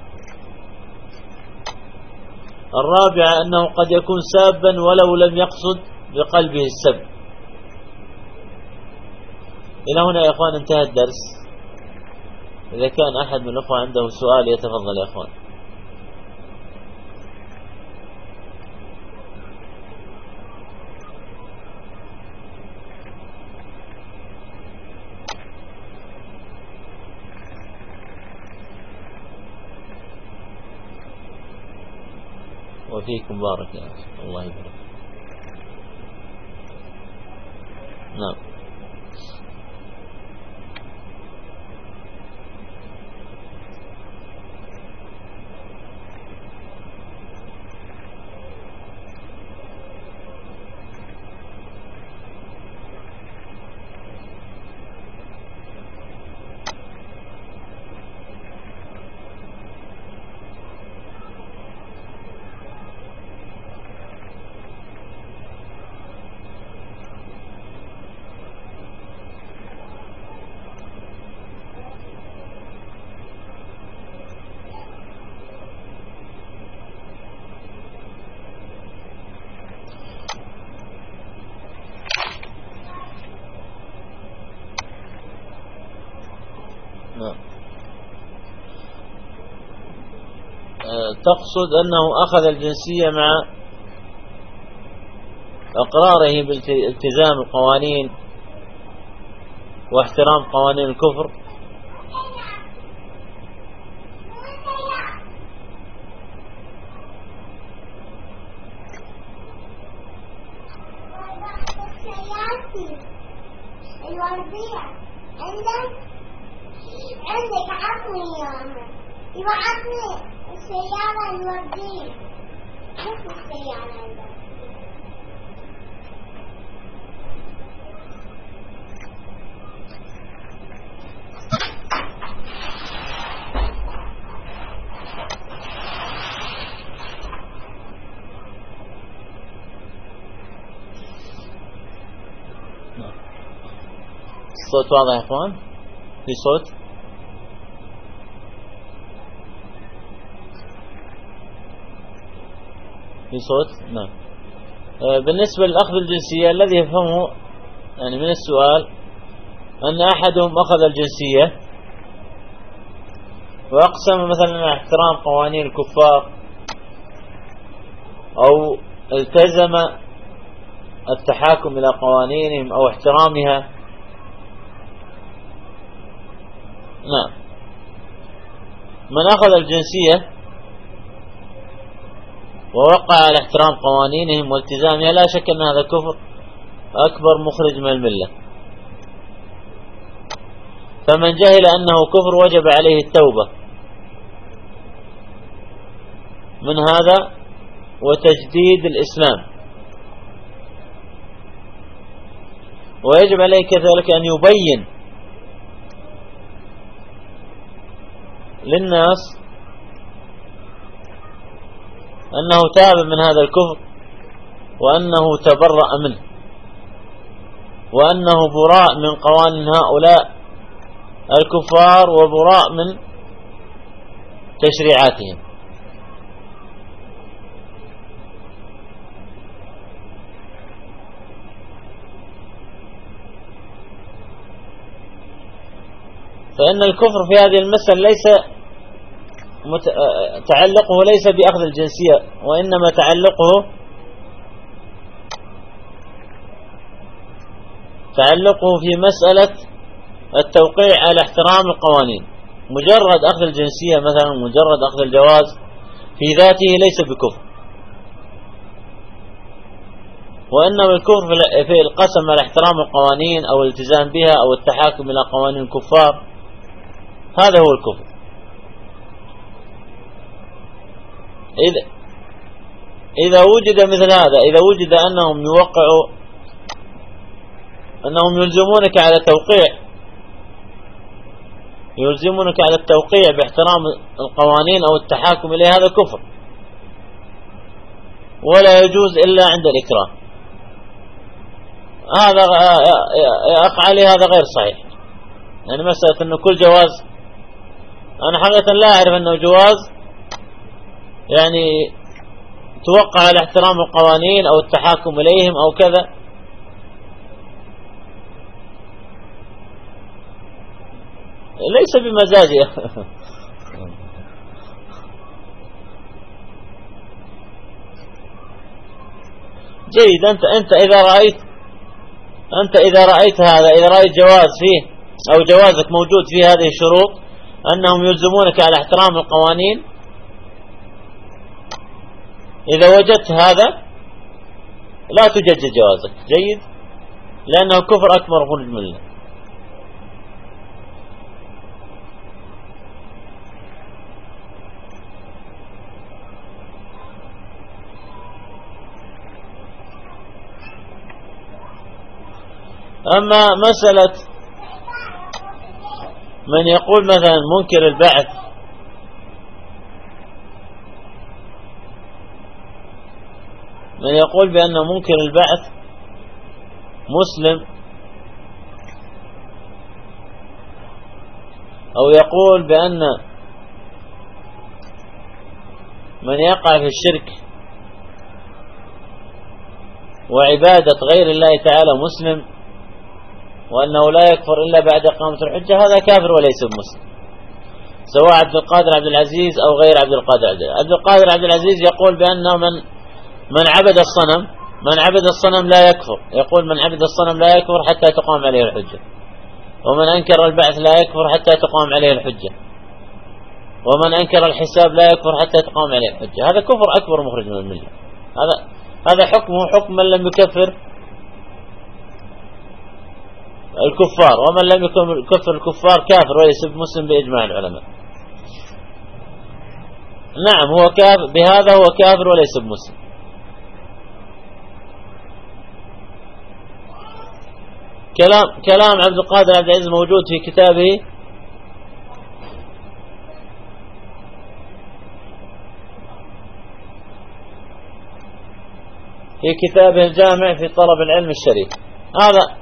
[SPEAKER 1] الرابعة أنه قد يكون سابا ولو لم يقصد بقلبه السب. إلى هنا يا أخوان انتهى الدرس. إذا كان أحد من الأخوة عنده سؤال يتفضل يا أخوان. وفيكم بارك يا أخي، الله يبارك. نعم. تقصد أنه أخذ الجنسية مع إقراره بالتزام القوانين واحترام قوانين الكفر.
[SPEAKER 2] عندك عقلي يبقى عقلي السيارة الوردية كيف السيارة عندك؟
[SPEAKER 1] الصوت واضح يا اخوان؟ في صوت؟ في صوت؟ نعم. بالنسبة للأخذ الجنسية الذي يفهمه يعني من السؤال أن أحدهم أخذ الجنسية وأقسم مثلا على احترام قوانين الكفار أو التزم التحاكم إلى قوانينهم أو احترامها. نعم. من أخذ الجنسية ووقع على احترام قوانينهم والتزامها لا شك أن هذا كفر أكبر مخرج من الملة. فمن جهل أنه كفر وجب عليه التوبة من هذا وتجديد الإسلام، ويجب عليه كذلك أن يبين للناس أنه تاب من هذا الكفر وأنه تبرأ منه وأنه براء من قوانين هؤلاء الكفار وبراء من تشريعاتهم. فإن الكفر في هذه المسألة ليس تعلقه ليس بأخذ الجنسية، وإنما تعلقه في مسألة التوقيع على احترام القوانين. مجرد أخذ الجنسية مثلا، مجرد أخذ الجواز في ذاته ليس بكفر، وإنما الكفر في القسم على احترام القوانين أو الالتزام بها أو التحاكم إلى قوانين الكفار، هذا هو الكفر. إذا وجد مثل هذا، إذا وجد أنهم يلزمونك على التوقيع باحترام القوانين أو التحاكم إليها، هذا كفر ولا يجوز إلا عند الإكراه. هذا يا أخ علي هذا غير صحيح. يعني مسألة أنه كل جواز، أنا حقيقة لا أعرف أنه جواز يعني توقع على احترام القوانين أو التحاكم إليهم أو كذا. ليس بمزاجي. جيد. أنت إذا رأيت هذا، إذا رأيت جواز فيه أو جوازك موجود فيه هذه الشروط أنهم يلزمونك على احترام القوانين، إذا وجدت هذا لا تجدد جوازك. جيد، لأنه كفر أكبر خروج من الله. أما مسألة من يقول مثلا منكر البعث، من يقول بأن منكر البعث مسلم، أو يقول بأن من يقع في الشرك وعبادة غير الله تعالى مسلم، وأنه لا يكفر إلا بعد إقامة الحجة، هذا كافر وليس بمسلم. سواء عبد القادر عبد العزيز أو غير عبد القادر عبد القادر عبد العزيز يقول بأنه من عبد الصنم لا يكفر، يقول من عبد الصنم لا يكفر حتى تقام عليه الحجة، ومن أنكر البعث لا يكفر حتى تقام عليه الحجة، ومن أنكر الحساب لا يكفر حتى تقام عليه الحجة. هذا كفر أكبر مخرج من الملة. هذا حكمه حكم من لم يكفر الكفار، ومن لم يكفر الكفار كافر ويسب مسلم بإجماع العلماء. نعم هو كافر، بهذا هو كافر وليس بمسلم. كلام عبد القادر عبد العزيز موجود في كتابه الجامع في طلب العلم الشريف. هذا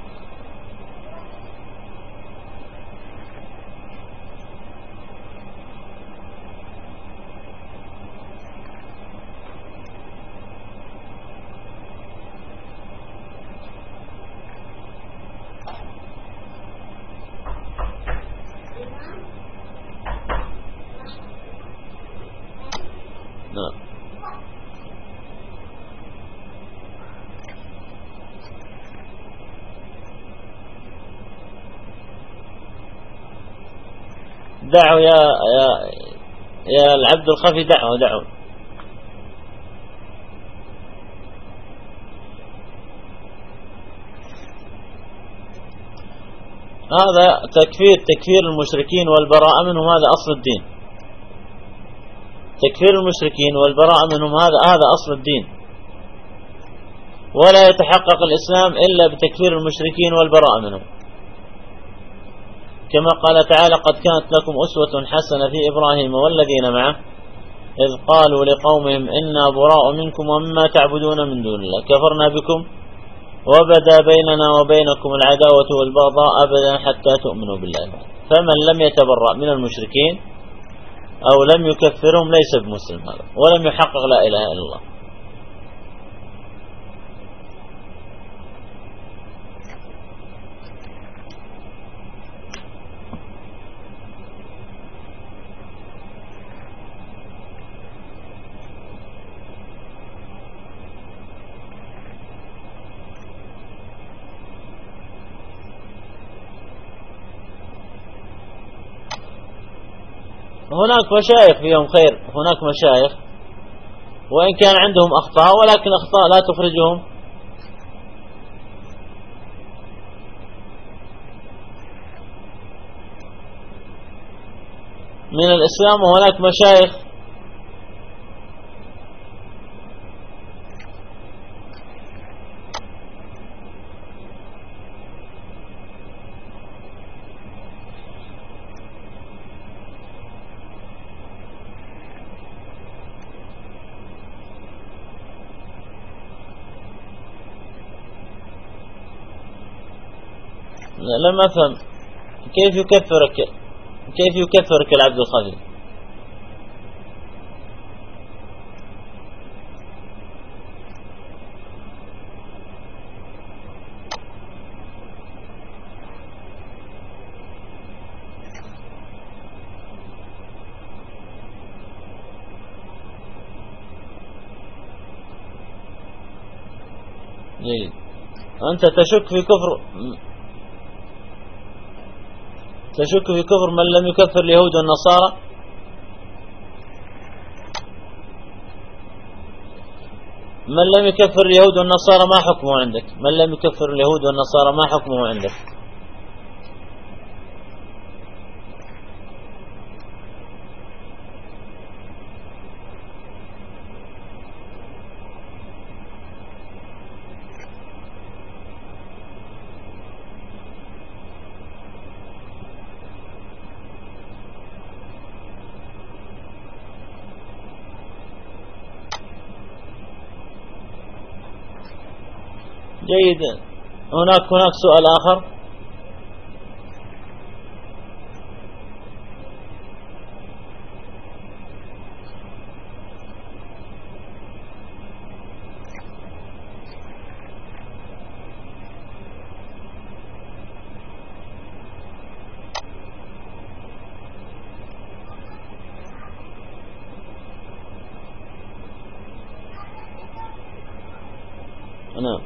[SPEAKER 1] دعوا يا العبد الخفي، دعوا هذا تكفير المشركين والبراءة منهم، هذا أصل الدين. تكفير المشركين والبراءة منهم هذا أصل الدين، ولا يتحقق الإسلام إلا بتكفير المشركين والبراءة منهم، كما قال تعالى: قد كانت لكم أسوة حسنة في إبراهيم والذين معه إذ قالوا لقومهم إنا براء منكم ومما تعبدون من دون الله كفرنا بكم وبدا بيننا وبينكم العداوة والبغضاء أبدا حتى تؤمنوا بالله. فمن لم يتبرأ من المشركين أو لم يكفرهم ليس بمسلم هذا، ولم يحقق لا إله إلا الله. هناك مشايخ فيهم خير، هناك مشايخ وإن كان عندهم أخطاء، ولكن الأخطاء لا تخرجهم من الإسلام. وهناك مشايخ لم أفهم كيف يكفرك العبد الخفي؟ جيد. أنت تشك في كفر من لم يكفر اليهود والنصارى؟ من لم يكفر اليهود والنصارى ما حكمه عندك؟ من لم يكفر اليهود والنصارى ما حكمه عندك؟ جيد. هناك سؤال آخر. نعم.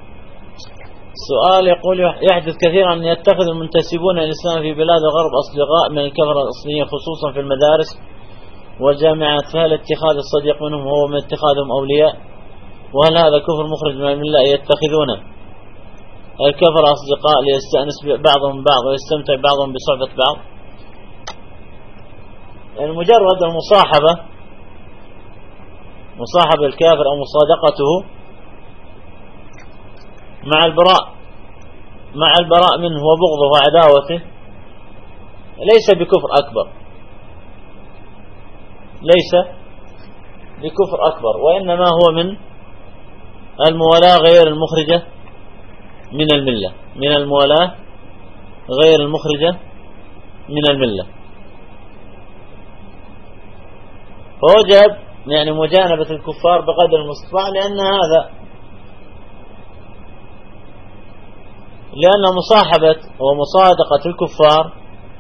[SPEAKER 1] سؤال يقول يحدث كثيرا أن يتخذ المنتسبون الإسلام في بلاد الغرب أصدقاء من الكفرة الأصليين خصوصا في المدارس والجامعات، فهل اتخاذ الصديق منهم هو من اتخاذهم أولياء؟ وهل هذا كفر مخرج من الملة يتخذون الكفرة أصدقاء ليستأنس بعضهم بعض ويستمتع بعضهم بصحبة بعض؟ يعني مجرد مصاحبة الكافر أو مصادقته مع البراء منه وبغضه وعداوته ليس بكفر أكبر، ليس بكفر أكبر، وإنما هو من الموالاة غير المخرجة من الملة، من الموالاة غير المخرجة من الملة. فوجب يعني مجانبة الكفار بقدر المستطاع، لأن مصاحبة ومصادقة الكفار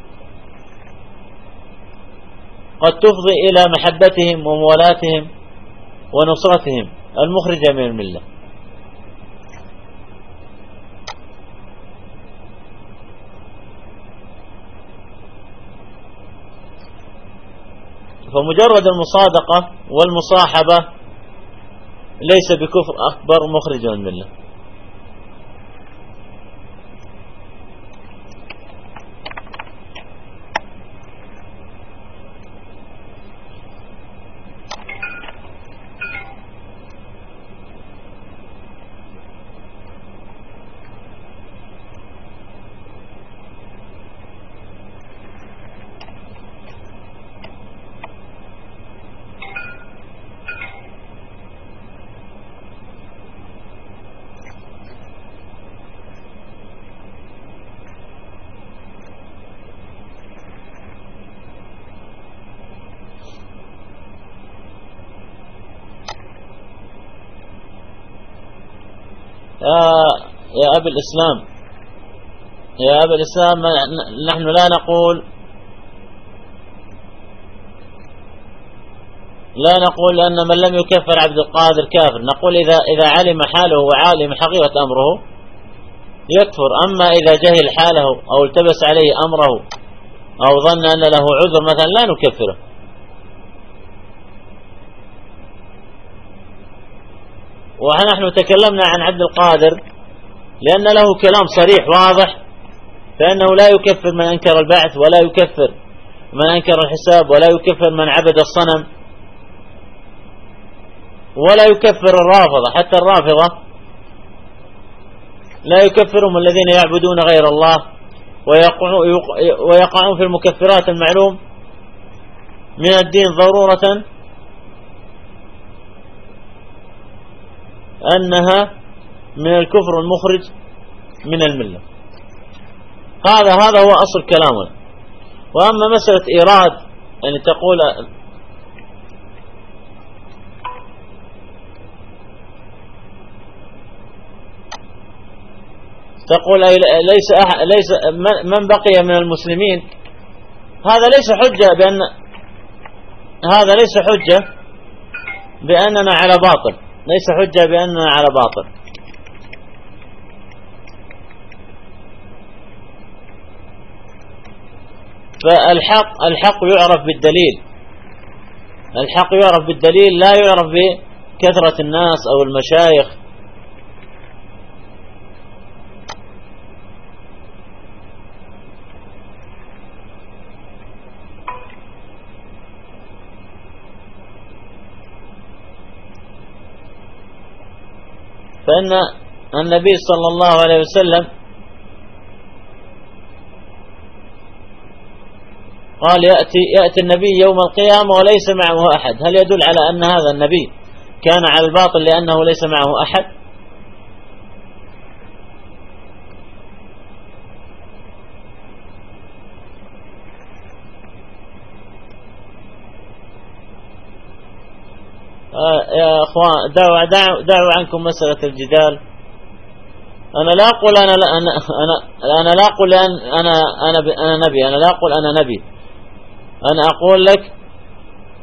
[SPEAKER 1] قد تفضي إلى محبتهم وموالاتهم ونصرتهم المخرجة من الملة. فمجرد المصادقة والمصاحبة ليس بكفر أكبر مخرج من الملة. يا أبي الإسلام نحن لا نقول أن من لم يكفر عبد القادر كافر، نقول إذا علم حاله وعالم حقيقة أمره يكفر. أما إذا جهل حاله أو التبس عليه أمره أو ظن أن له عذر مثلا لا نكفره. ونحن تكلمنا عن عبد القادر لأن له كلام صريح واضح، فإنه لا يكفر من أنكر البعث، ولا يكفر من أنكر الحساب، ولا يكفر من عبد الصنم، ولا يكفر الرافضة. حتى الرافضة لا يكفرهم الذين يعبدون غير الله ويقعون في المكفرات المعلوم من الدين ضرورة أنها من الكفر المخرج من الملة. هذا هو أصل كلامنا. وأما مسألة إيراد يعني تقول ليس من بقي من المسلمين، هذا ليس حجة بأننا على باطل، ليس حجة بأننا على باطل. فالحق يعرف بالدليل، الحق يعرف بالدليل، لا يعرف بكثرة الناس أو المشايخ. فإن النبي صلى الله عليه وسلم قال يأتي النبي يوم القيامة وليس معه أحد. هل يدل على أن هذا النبي كان على الباطل لأنه ليس معه أحد؟ يا أخوان دعوا عنكم مسألة الجدال. أنا لا أقول أنا لا أقول أنا نبي، أنا لا أقول أنا نبي. أنا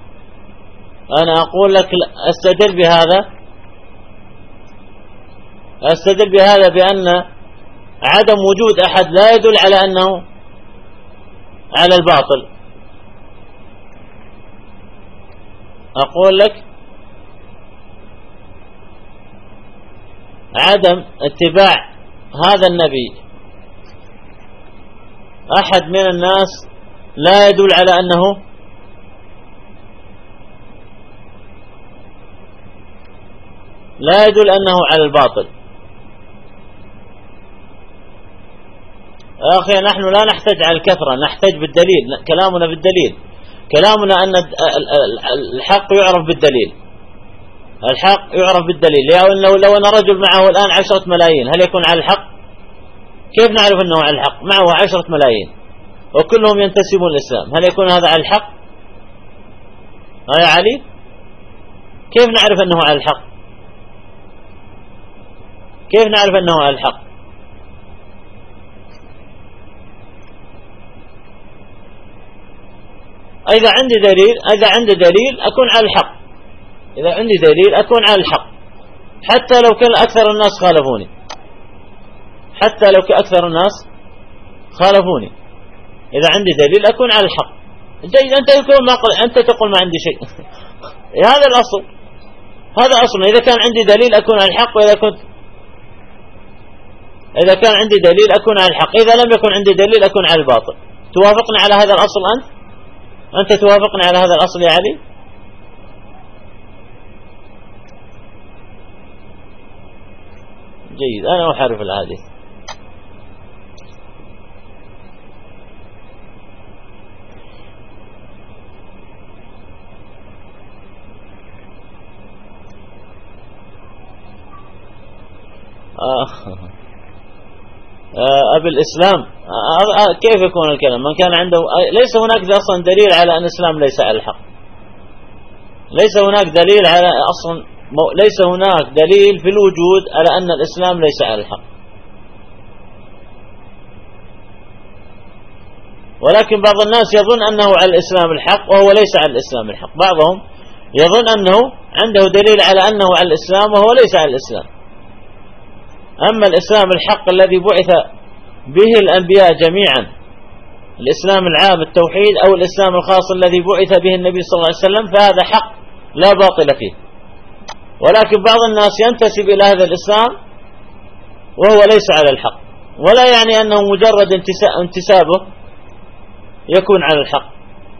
[SPEAKER 1] أقول لك استدل بهذا أستدل بهذا بأن عدم وجود أحد لا يدل على أنه على الباطل. أقول لك عدم اتباع هذا النبي أحد من الناس لا يدل على أنه على الباطل. أخي نحن لا نحتاج على الكثرة، نحتاج بالدليل، كلامنا بالدليل، كلامنا أن الحق يعرف بالدليل، الحق يعرف بالدليل. لو أن رجل معه الآن 10 ملايين هل يكون على الحق؟ كيف نعرف أنه على الحق؟ معه 10 ملايين وكلهم ينتسبون للإسلام، هل يكون هذا على الحق؟ يا علي كيف نعرف أنه على الحق؟ كيف نعرف أنه على الحق؟ إذا عندي دليل أكون على الحق، إذا عندي دليل أكون على الحق حتى لو كان أكثر الناس خالفوني، حتى لو كان أكثر الناس خالفوني، إذا عندي دليل أكون على الحق. جيد، أنت تقول ما عندي شيء هذا الأصل، هذا أصل. إذا كان عندي دليل أكون على الحق، إذا كان عندي دليل أكون على الحق، إذا لم يكن عندي دليل أكون على الباطل. توافقني على هذا الأصل؟ أنت توافقني على هذا الأصل يا علي؟ جيد، أنا أحرف الحديث. أبي الإسلام كيف يكون الكلام؟ من كان عنده ليس هناك أصلا دليل على أن الإسلام ليس على الحق، ليس هناك دليل على أصلا، ليس هناك دليل في الوجود على أن الإسلام ليس على الحق. ولكن بعض الناس يظن أنه على الإسلام الحق وهو ليس على الإسلام الحق، بعضهم يظن أنه عنده دليل على أنه على الإسلام وهو ليس على الإسلام. أما الإسلام الحق الذي بعث به الأنبياء جميعا، الإسلام العام التوحيد، أو الإسلام الخاص الذي بعث به النبي صلى الله عليه وسلم، فهذا حق لا باطل فيه. ولكن بعض الناس ينتسب إلى هذا الإسلام وهو ليس على الحق، ولا يعني أنه مجرد انتسابه يكون على الحق.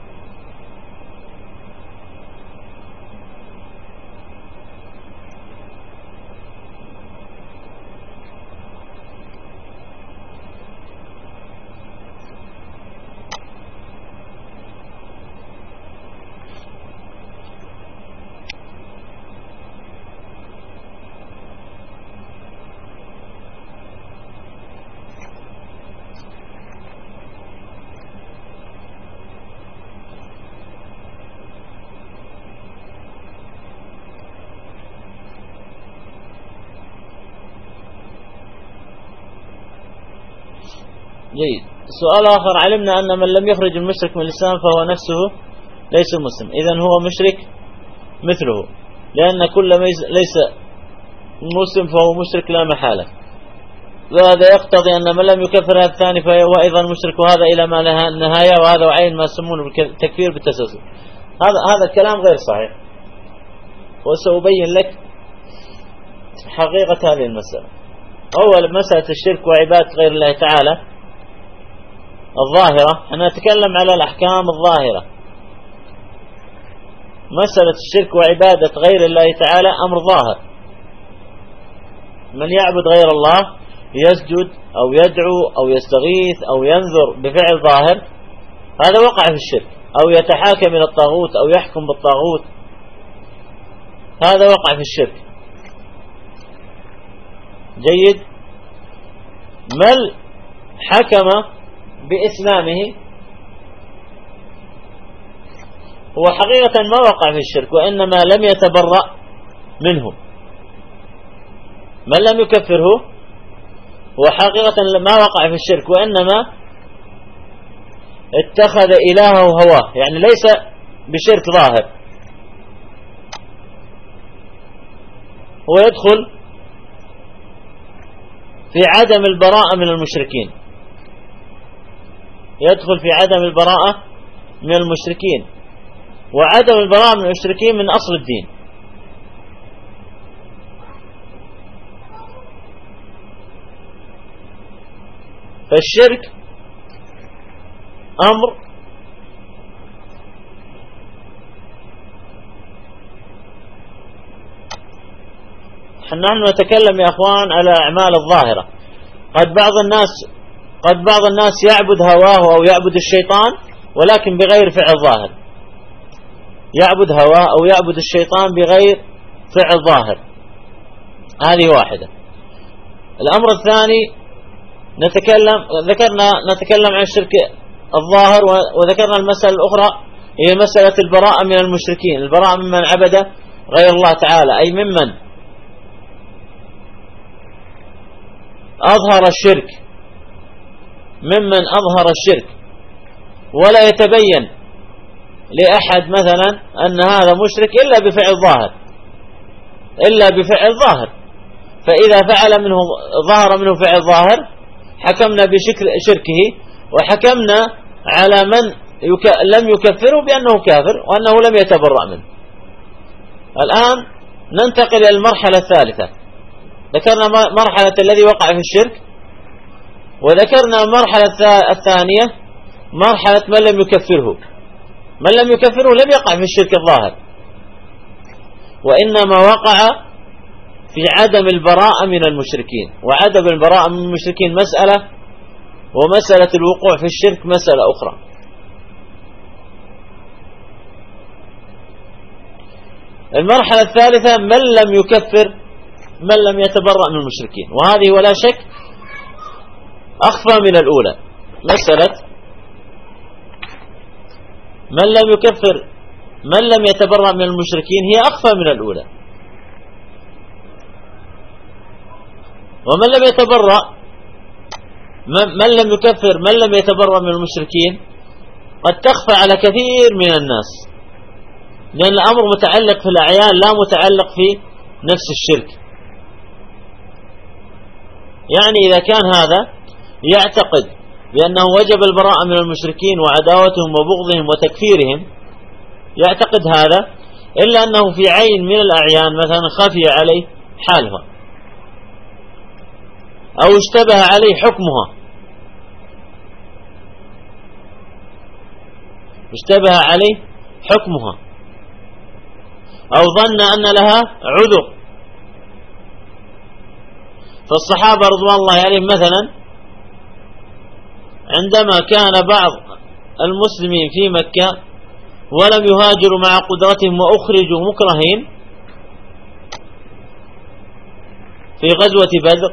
[SPEAKER 1] جيد. سؤال آخر: علمنا أن من لم يخرج المشرك من الإسلام فهو نفسه ليس مسلم، إذن هو مشرك مثله، لأن كل ليس مسلم فهو مشرك لا محالة. وهذا يقتضي أن من لم يكفر هذا الثاني فهو أيضا مشرك، وهذا إلى ما لها النهاية، وهذا وعين ما يسمونه بالتكفير بالتسلسل. هذا الكلام غير صحيح، وسأبين لك حقيقة هذه المسألة. أول مسألة الشرك وعبادة غير الله تعالى الظاهرة، أنا أتكلم على الأحكام الظاهرة. مسألة الشرك وعبادة غير الله تعالى أمر ظاهر، من يعبد غير الله يسجد أو يدعو أو يستغيث أو ينذر بفعل ظاهر، هذا وقع في الشرك، أو يتحاكم إلى الطاغوت أو يحكم بالطاغوت، هذا وقع في الشرك. جيد. من حكم بإسلامه هو حقيقة ما وقع في الشرك، وإنما لم يتبرأ منه. من لم يكفره هو حقيقة ما وقع في الشرك، وإنما اتخذ إلهه هواه، يعني ليس بشرك ظاهر. هو يدخل في عدم البراءة من المشركين، يدخل في عدم البراءة من المشركين، وعدم البراءة من المشركين من أصل الدين. فالشرك أمر نحن نتكلم يا أخوان على أعمال الظاهرة. قد بعض الناس يعبد هواه أو يعبد الشيطان ولكن بغير فعل ظاهر، يعبد هواه أو يعبد الشيطان بغير فعل ظاهر. هذه واحدة. الأمر الثاني نتكلم عن الشرك الظاهر، وذكرنا المسألة الأخرى هي مسألة البراءة من المشركين، البراءة ممن عبد غير الله تعالى، أي ممن أظهر الشرك، ممن أظهر الشرك ولا يتبين لأحد مثلا أن هذا مشرك إلا بفعل ظاهر، فإذا ظهر منه فعل ظاهر حكمنا بشركه، وحكمنا على من لم يكفره بأنه كافر وأنه لم يتبرأ منه. الآن ننتقل إلى المرحلة الثالثة. ذكرنا مرحلة الذي وقع في الشرك، وذكرنا المرحلة الثانية مرحلة من لم يكفره. من لم يكفره لم يقع في الشرك الظاهر، وإنما وقع في عدم البراءة من المشركين. وعدم البراءة من المشركين مسألة، ومسألة الوقوع في الشرك مسألة أخرى. المرحلة الثالثة من لم يكفر، من لم يتبرأ من المشركين، وهذه ولا شك أخفى من الأولى. مسألة من لم يكفر، من لم يتبرأ من المشركين هي أخفى من الأولى. ومن لم يتبرأ، من لم يكفر، من لم يتبرأ من المشركين قد تخفى على كثير من الناس، لأن الأمر متعلق في الأعيان لا متعلق في نفس الشرك. يعني إذا كان هذا يعتقد بأنه وجب البراءة من المشركين وعداوتهم وبغضهم وتكفيرهم، يعتقد هذا، إلا أنه في عين من الأعيان مثلا خفي عليه حالها أو اشتبه عليه حكمها، أو ظن أن لها عذر. فالصحابة رضوان الله عليهم مثلا عندما كان بعض المسلمين في مكة ولم يهاجروا مع قدرتهم وأخرجوا مكرهين في غزوة بدر،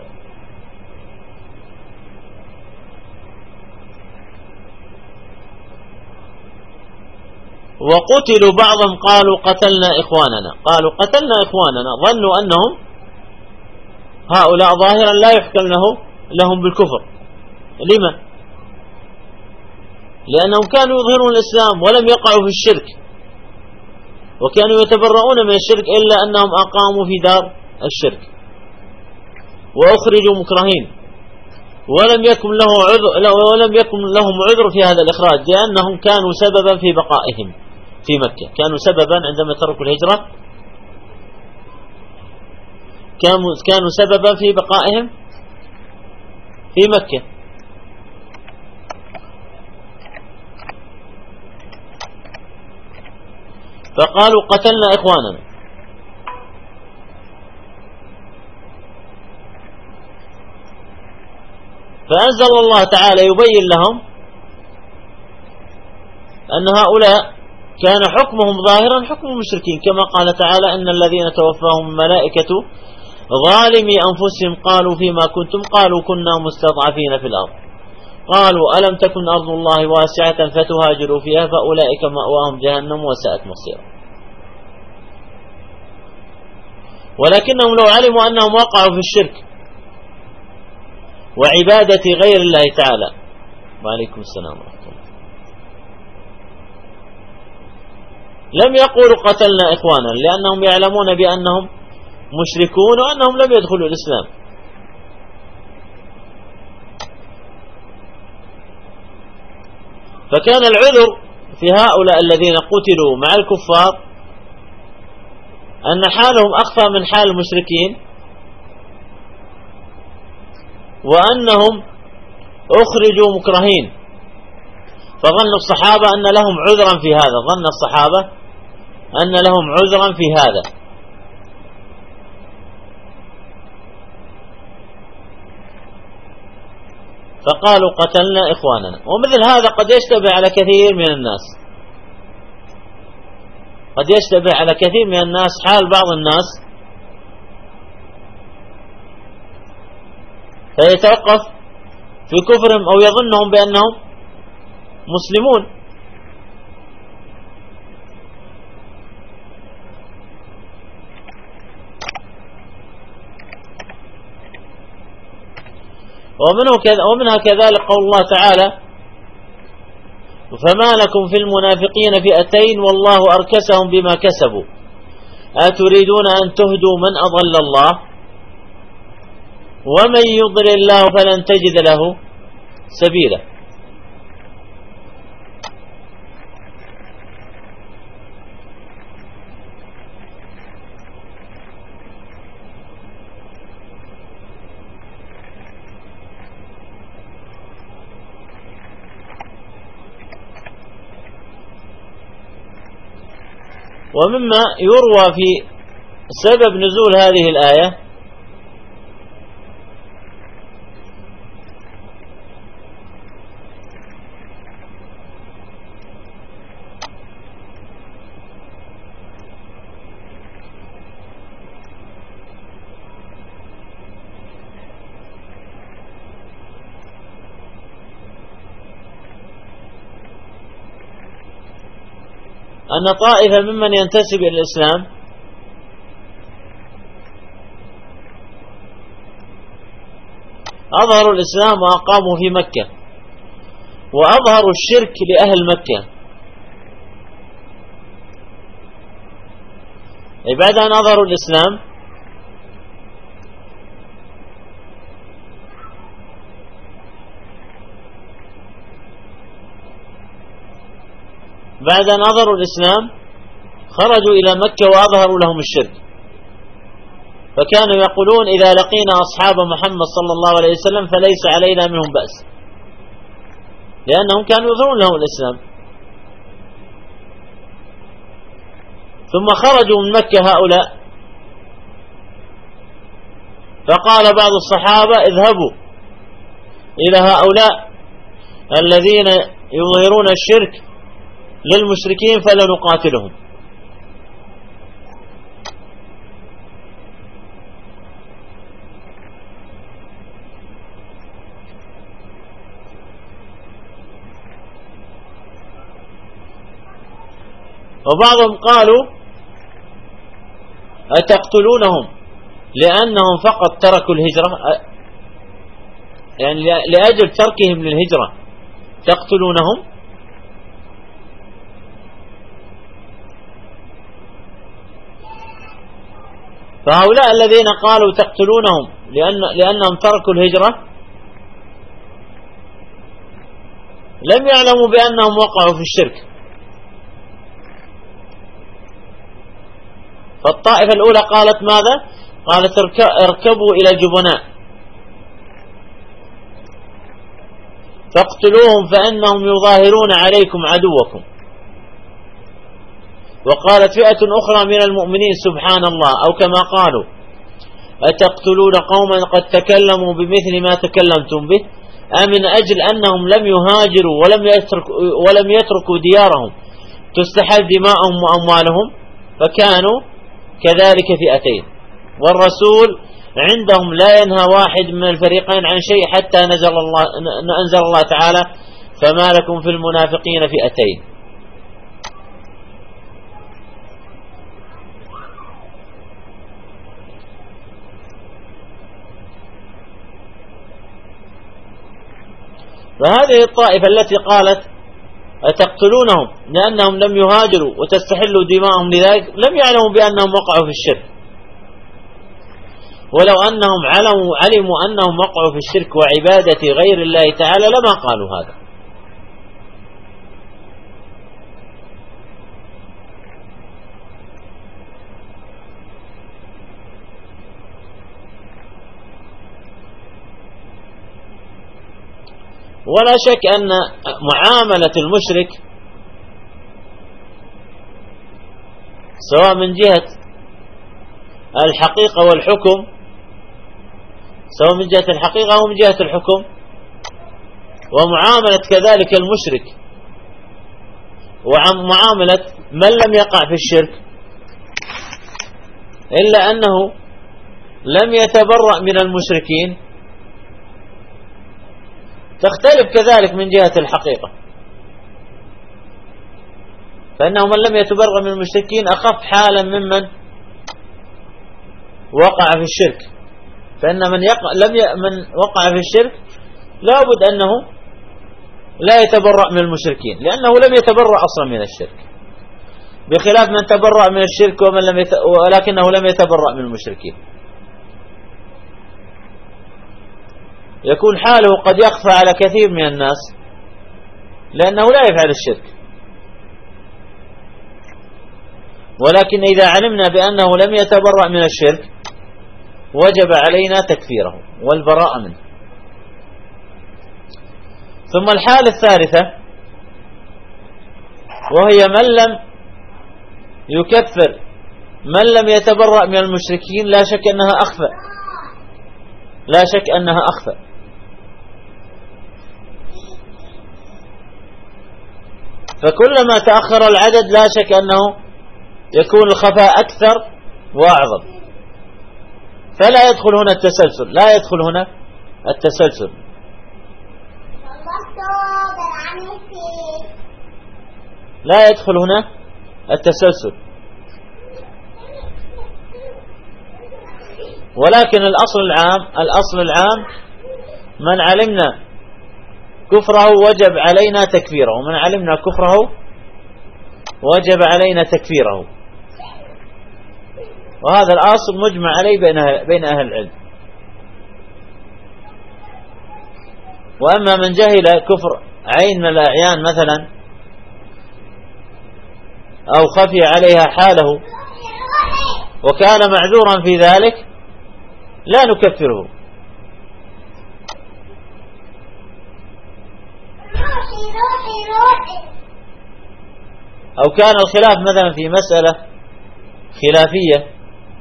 [SPEAKER 1] وقتلوا بعضهم قالوا قتلنا إخواننا، ظنوا أنهم هؤلاء ظاهرا لا يحكم لهم بالكفر. لما؟ لأنهم كانوا يظهرون الإسلام ولم يقعوا في الشرك، وكانوا يتبرؤون من الشرك إلا أنهم أقاموا في دار الشرك وأخرجوا مكرهين، ولم يكن لهم عذر في هذا الإخراج، لأنهم كانوا سببا في بقائهم في مكة، كانوا سببا عندما تركوا الهجرة، كانوا سببا في بقائهم في مكة. فقالوا قتلنا إخواننا. فأنزل الله تعالى يبين لهم أن هؤلاء كان حكمهم ظاهرا حكم المشركين، كما قال تعالى إن الذين توفاهم الملائكة ظالمي أنفسهم قالوا فيما كنتم قالوا كنا مستضعفين في الأرض قالوا ألم تكن أرض الله واسعة فتهاجروا فيها فأولئك مأواهم جهنم وساءت مصيرا. ولكنهم لو علموا أنهم وقعوا في الشرك وعبادة غير الله تعالى، وعليكم السلام ورحمة الله، لم يقولوا قتلنا إخوانا، لأنهم يعلمون بأنهم مشركون وأنهم لم يدخلوا الإسلام. فكان العذر في هؤلاء الذين قتلوا مع الكفار أن حالهم أخفى من حال المشركين، وأنهم أخرجوا مكرهين، فظن الصحابة أن لهم عذرا في هذا، ظن الصحابة أن لهم عذرا في هذا. فقالوا قتلنا إخواننا. ومثل هذا قد يشتبه على كثير من الناس، قد يشتبه على كثير من الناس حال بعض الناس، فيتوقف في كفرهم أو يظنهم بأنهم مسلمون. ومنها كذلك قول الله تعالى: فما لكم في المنافقين فئتين والله أركسهم بما كسبوا أتريدون أن تهدوا من أضل الله ومن يضلل الله فلن تجد له سبيلا. ومما يروى في سبب نزول هذه الآية أن طائفة ممن ينتسب إلى الإسلام أظهروا الإسلام وأقاموا في مكة وأظهروا الشرك لأهل مكة، بعد أن أظهروا الإسلام بعد أن أظهروا الإسلام خرجوا إلى مكة وأظهروا لهم الشرك، فكانوا يقولون: إذا لقينا أصحاب محمد صلى الله عليه وسلم فليس علينا منهم بأس، لأنهم كانوا يظهرون لهم الإسلام. ثم خرجوا من مكة هؤلاء، فقال بعض الصحابة: اذهبوا إلى هؤلاء الذين يظهرون الشرك للمشركين فلنقاتلهم. وبعضهم قالوا: أتقتلونهم لأنهم فقط تركوا الهجرة، يعني لأجل تركهم للهجرة تقتلونهم؟ فهؤلاء الذين قالوا تقتلونهم لأنهم تركوا الهجرة لم يعلموا بأنهم وقعوا في الشرك. فالطائفة الأولى قالت ماذا؟ قالت: اركبوا إلى الجبناء فاقتلوهم فإنهم يظاهرون عليكم عدوكم. وقالت فئة أخرى من المؤمنين: سبحان الله، أو كما قالوا: أتقتلون قوما قد تكلموا بمثل ما تكلمتم به أمن أجل أنهم لم يهاجروا ولم يتركوا ديارهم تستحل دماءهم وأموالهم؟ فكانوا كذلك فئتين، والرسول عندهم لا ينهى واحد من الفريقين عن شيء حتى أنزل الله تعالى: فما لكم في المنافقين فئتين. فهذه الطائفة التي قالت أتقتلونهم لأنهم لم يهاجروا وتستحلوا دماءهم لذلك لم يعلموا بأنهم وقعوا في الشرك، ولو أنهم علموا أنهم وقعوا في الشرك وعبادة غير الله تعالى لما قالوا هذا. ولا شك أن معاملة المشرك سواء من جهة الحقيقة والحكم، سواء من جهة الحقيقة أو من جهة الحكم، ومعاملة كذلك المشرك ومعاملة من لم يقع في الشرك إلا أنه لم يتبرأ من المشركين تختلف كذلك من جهة الحقيقة، فإنه من لم يتبرأ من المشركين أخف حالا ممن وقع في الشرك، فإن من وقع في الشرك لابد أنه لا يتبرأ من المشركين لأنه لم يتبرأ أصلا من الشرك، بخلاف من تبرأ من الشرك ولكنه لم يتبرأ من المشركين، يكون حاله قد يخفى على كثير من الناس لأنه لا يفعل الشرك، ولكن إذا علمنا بأنه لم يتبرأ من الشرك وجب علينا تكفيره والبراءة منه. ثم الحالة الثالثة وهي من لم يكفر من لم يتبرأ من المشركين، لا شك أنها أخفى، لا شك أنها أخفى، فكلما تأخر العدد لا شك أنه يكون الخفاء أكثر وأعظم، فلا يدخل هنا التسلسل، لا يدخل هنا التسلسل، لا يدخل هنا التسلسل، ولكن الأصل العام من علمنا كفره وجب علينا تكفيره، ومن علمنا كفره وجب علينا تكفيره، وهذا الأصل مجمع عليه بين أهل العلم. وأما من جهل كفر عين من الأعيان مثلا أو خفي عليها حاله وكان معذورا في ذلك لا نكفره، أو كان الخلاف مثلا في مسألة خلافية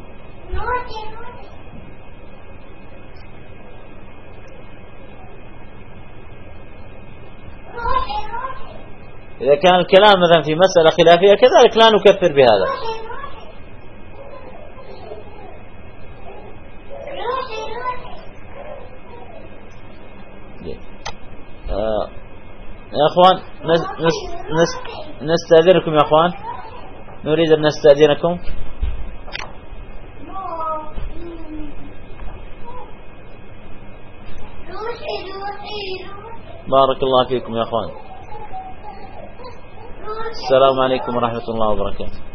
[SPEAKER 1] إذا كان الكلام مثلا في مسألة خلافية كذلك لا نكفر بهذا. يا أخوان نستأذنكم، يا أخوان نريد أن نستأذنكم. بارك الله فيكم يا أخوان، السلام عليكم ورحمة الله وبركاته.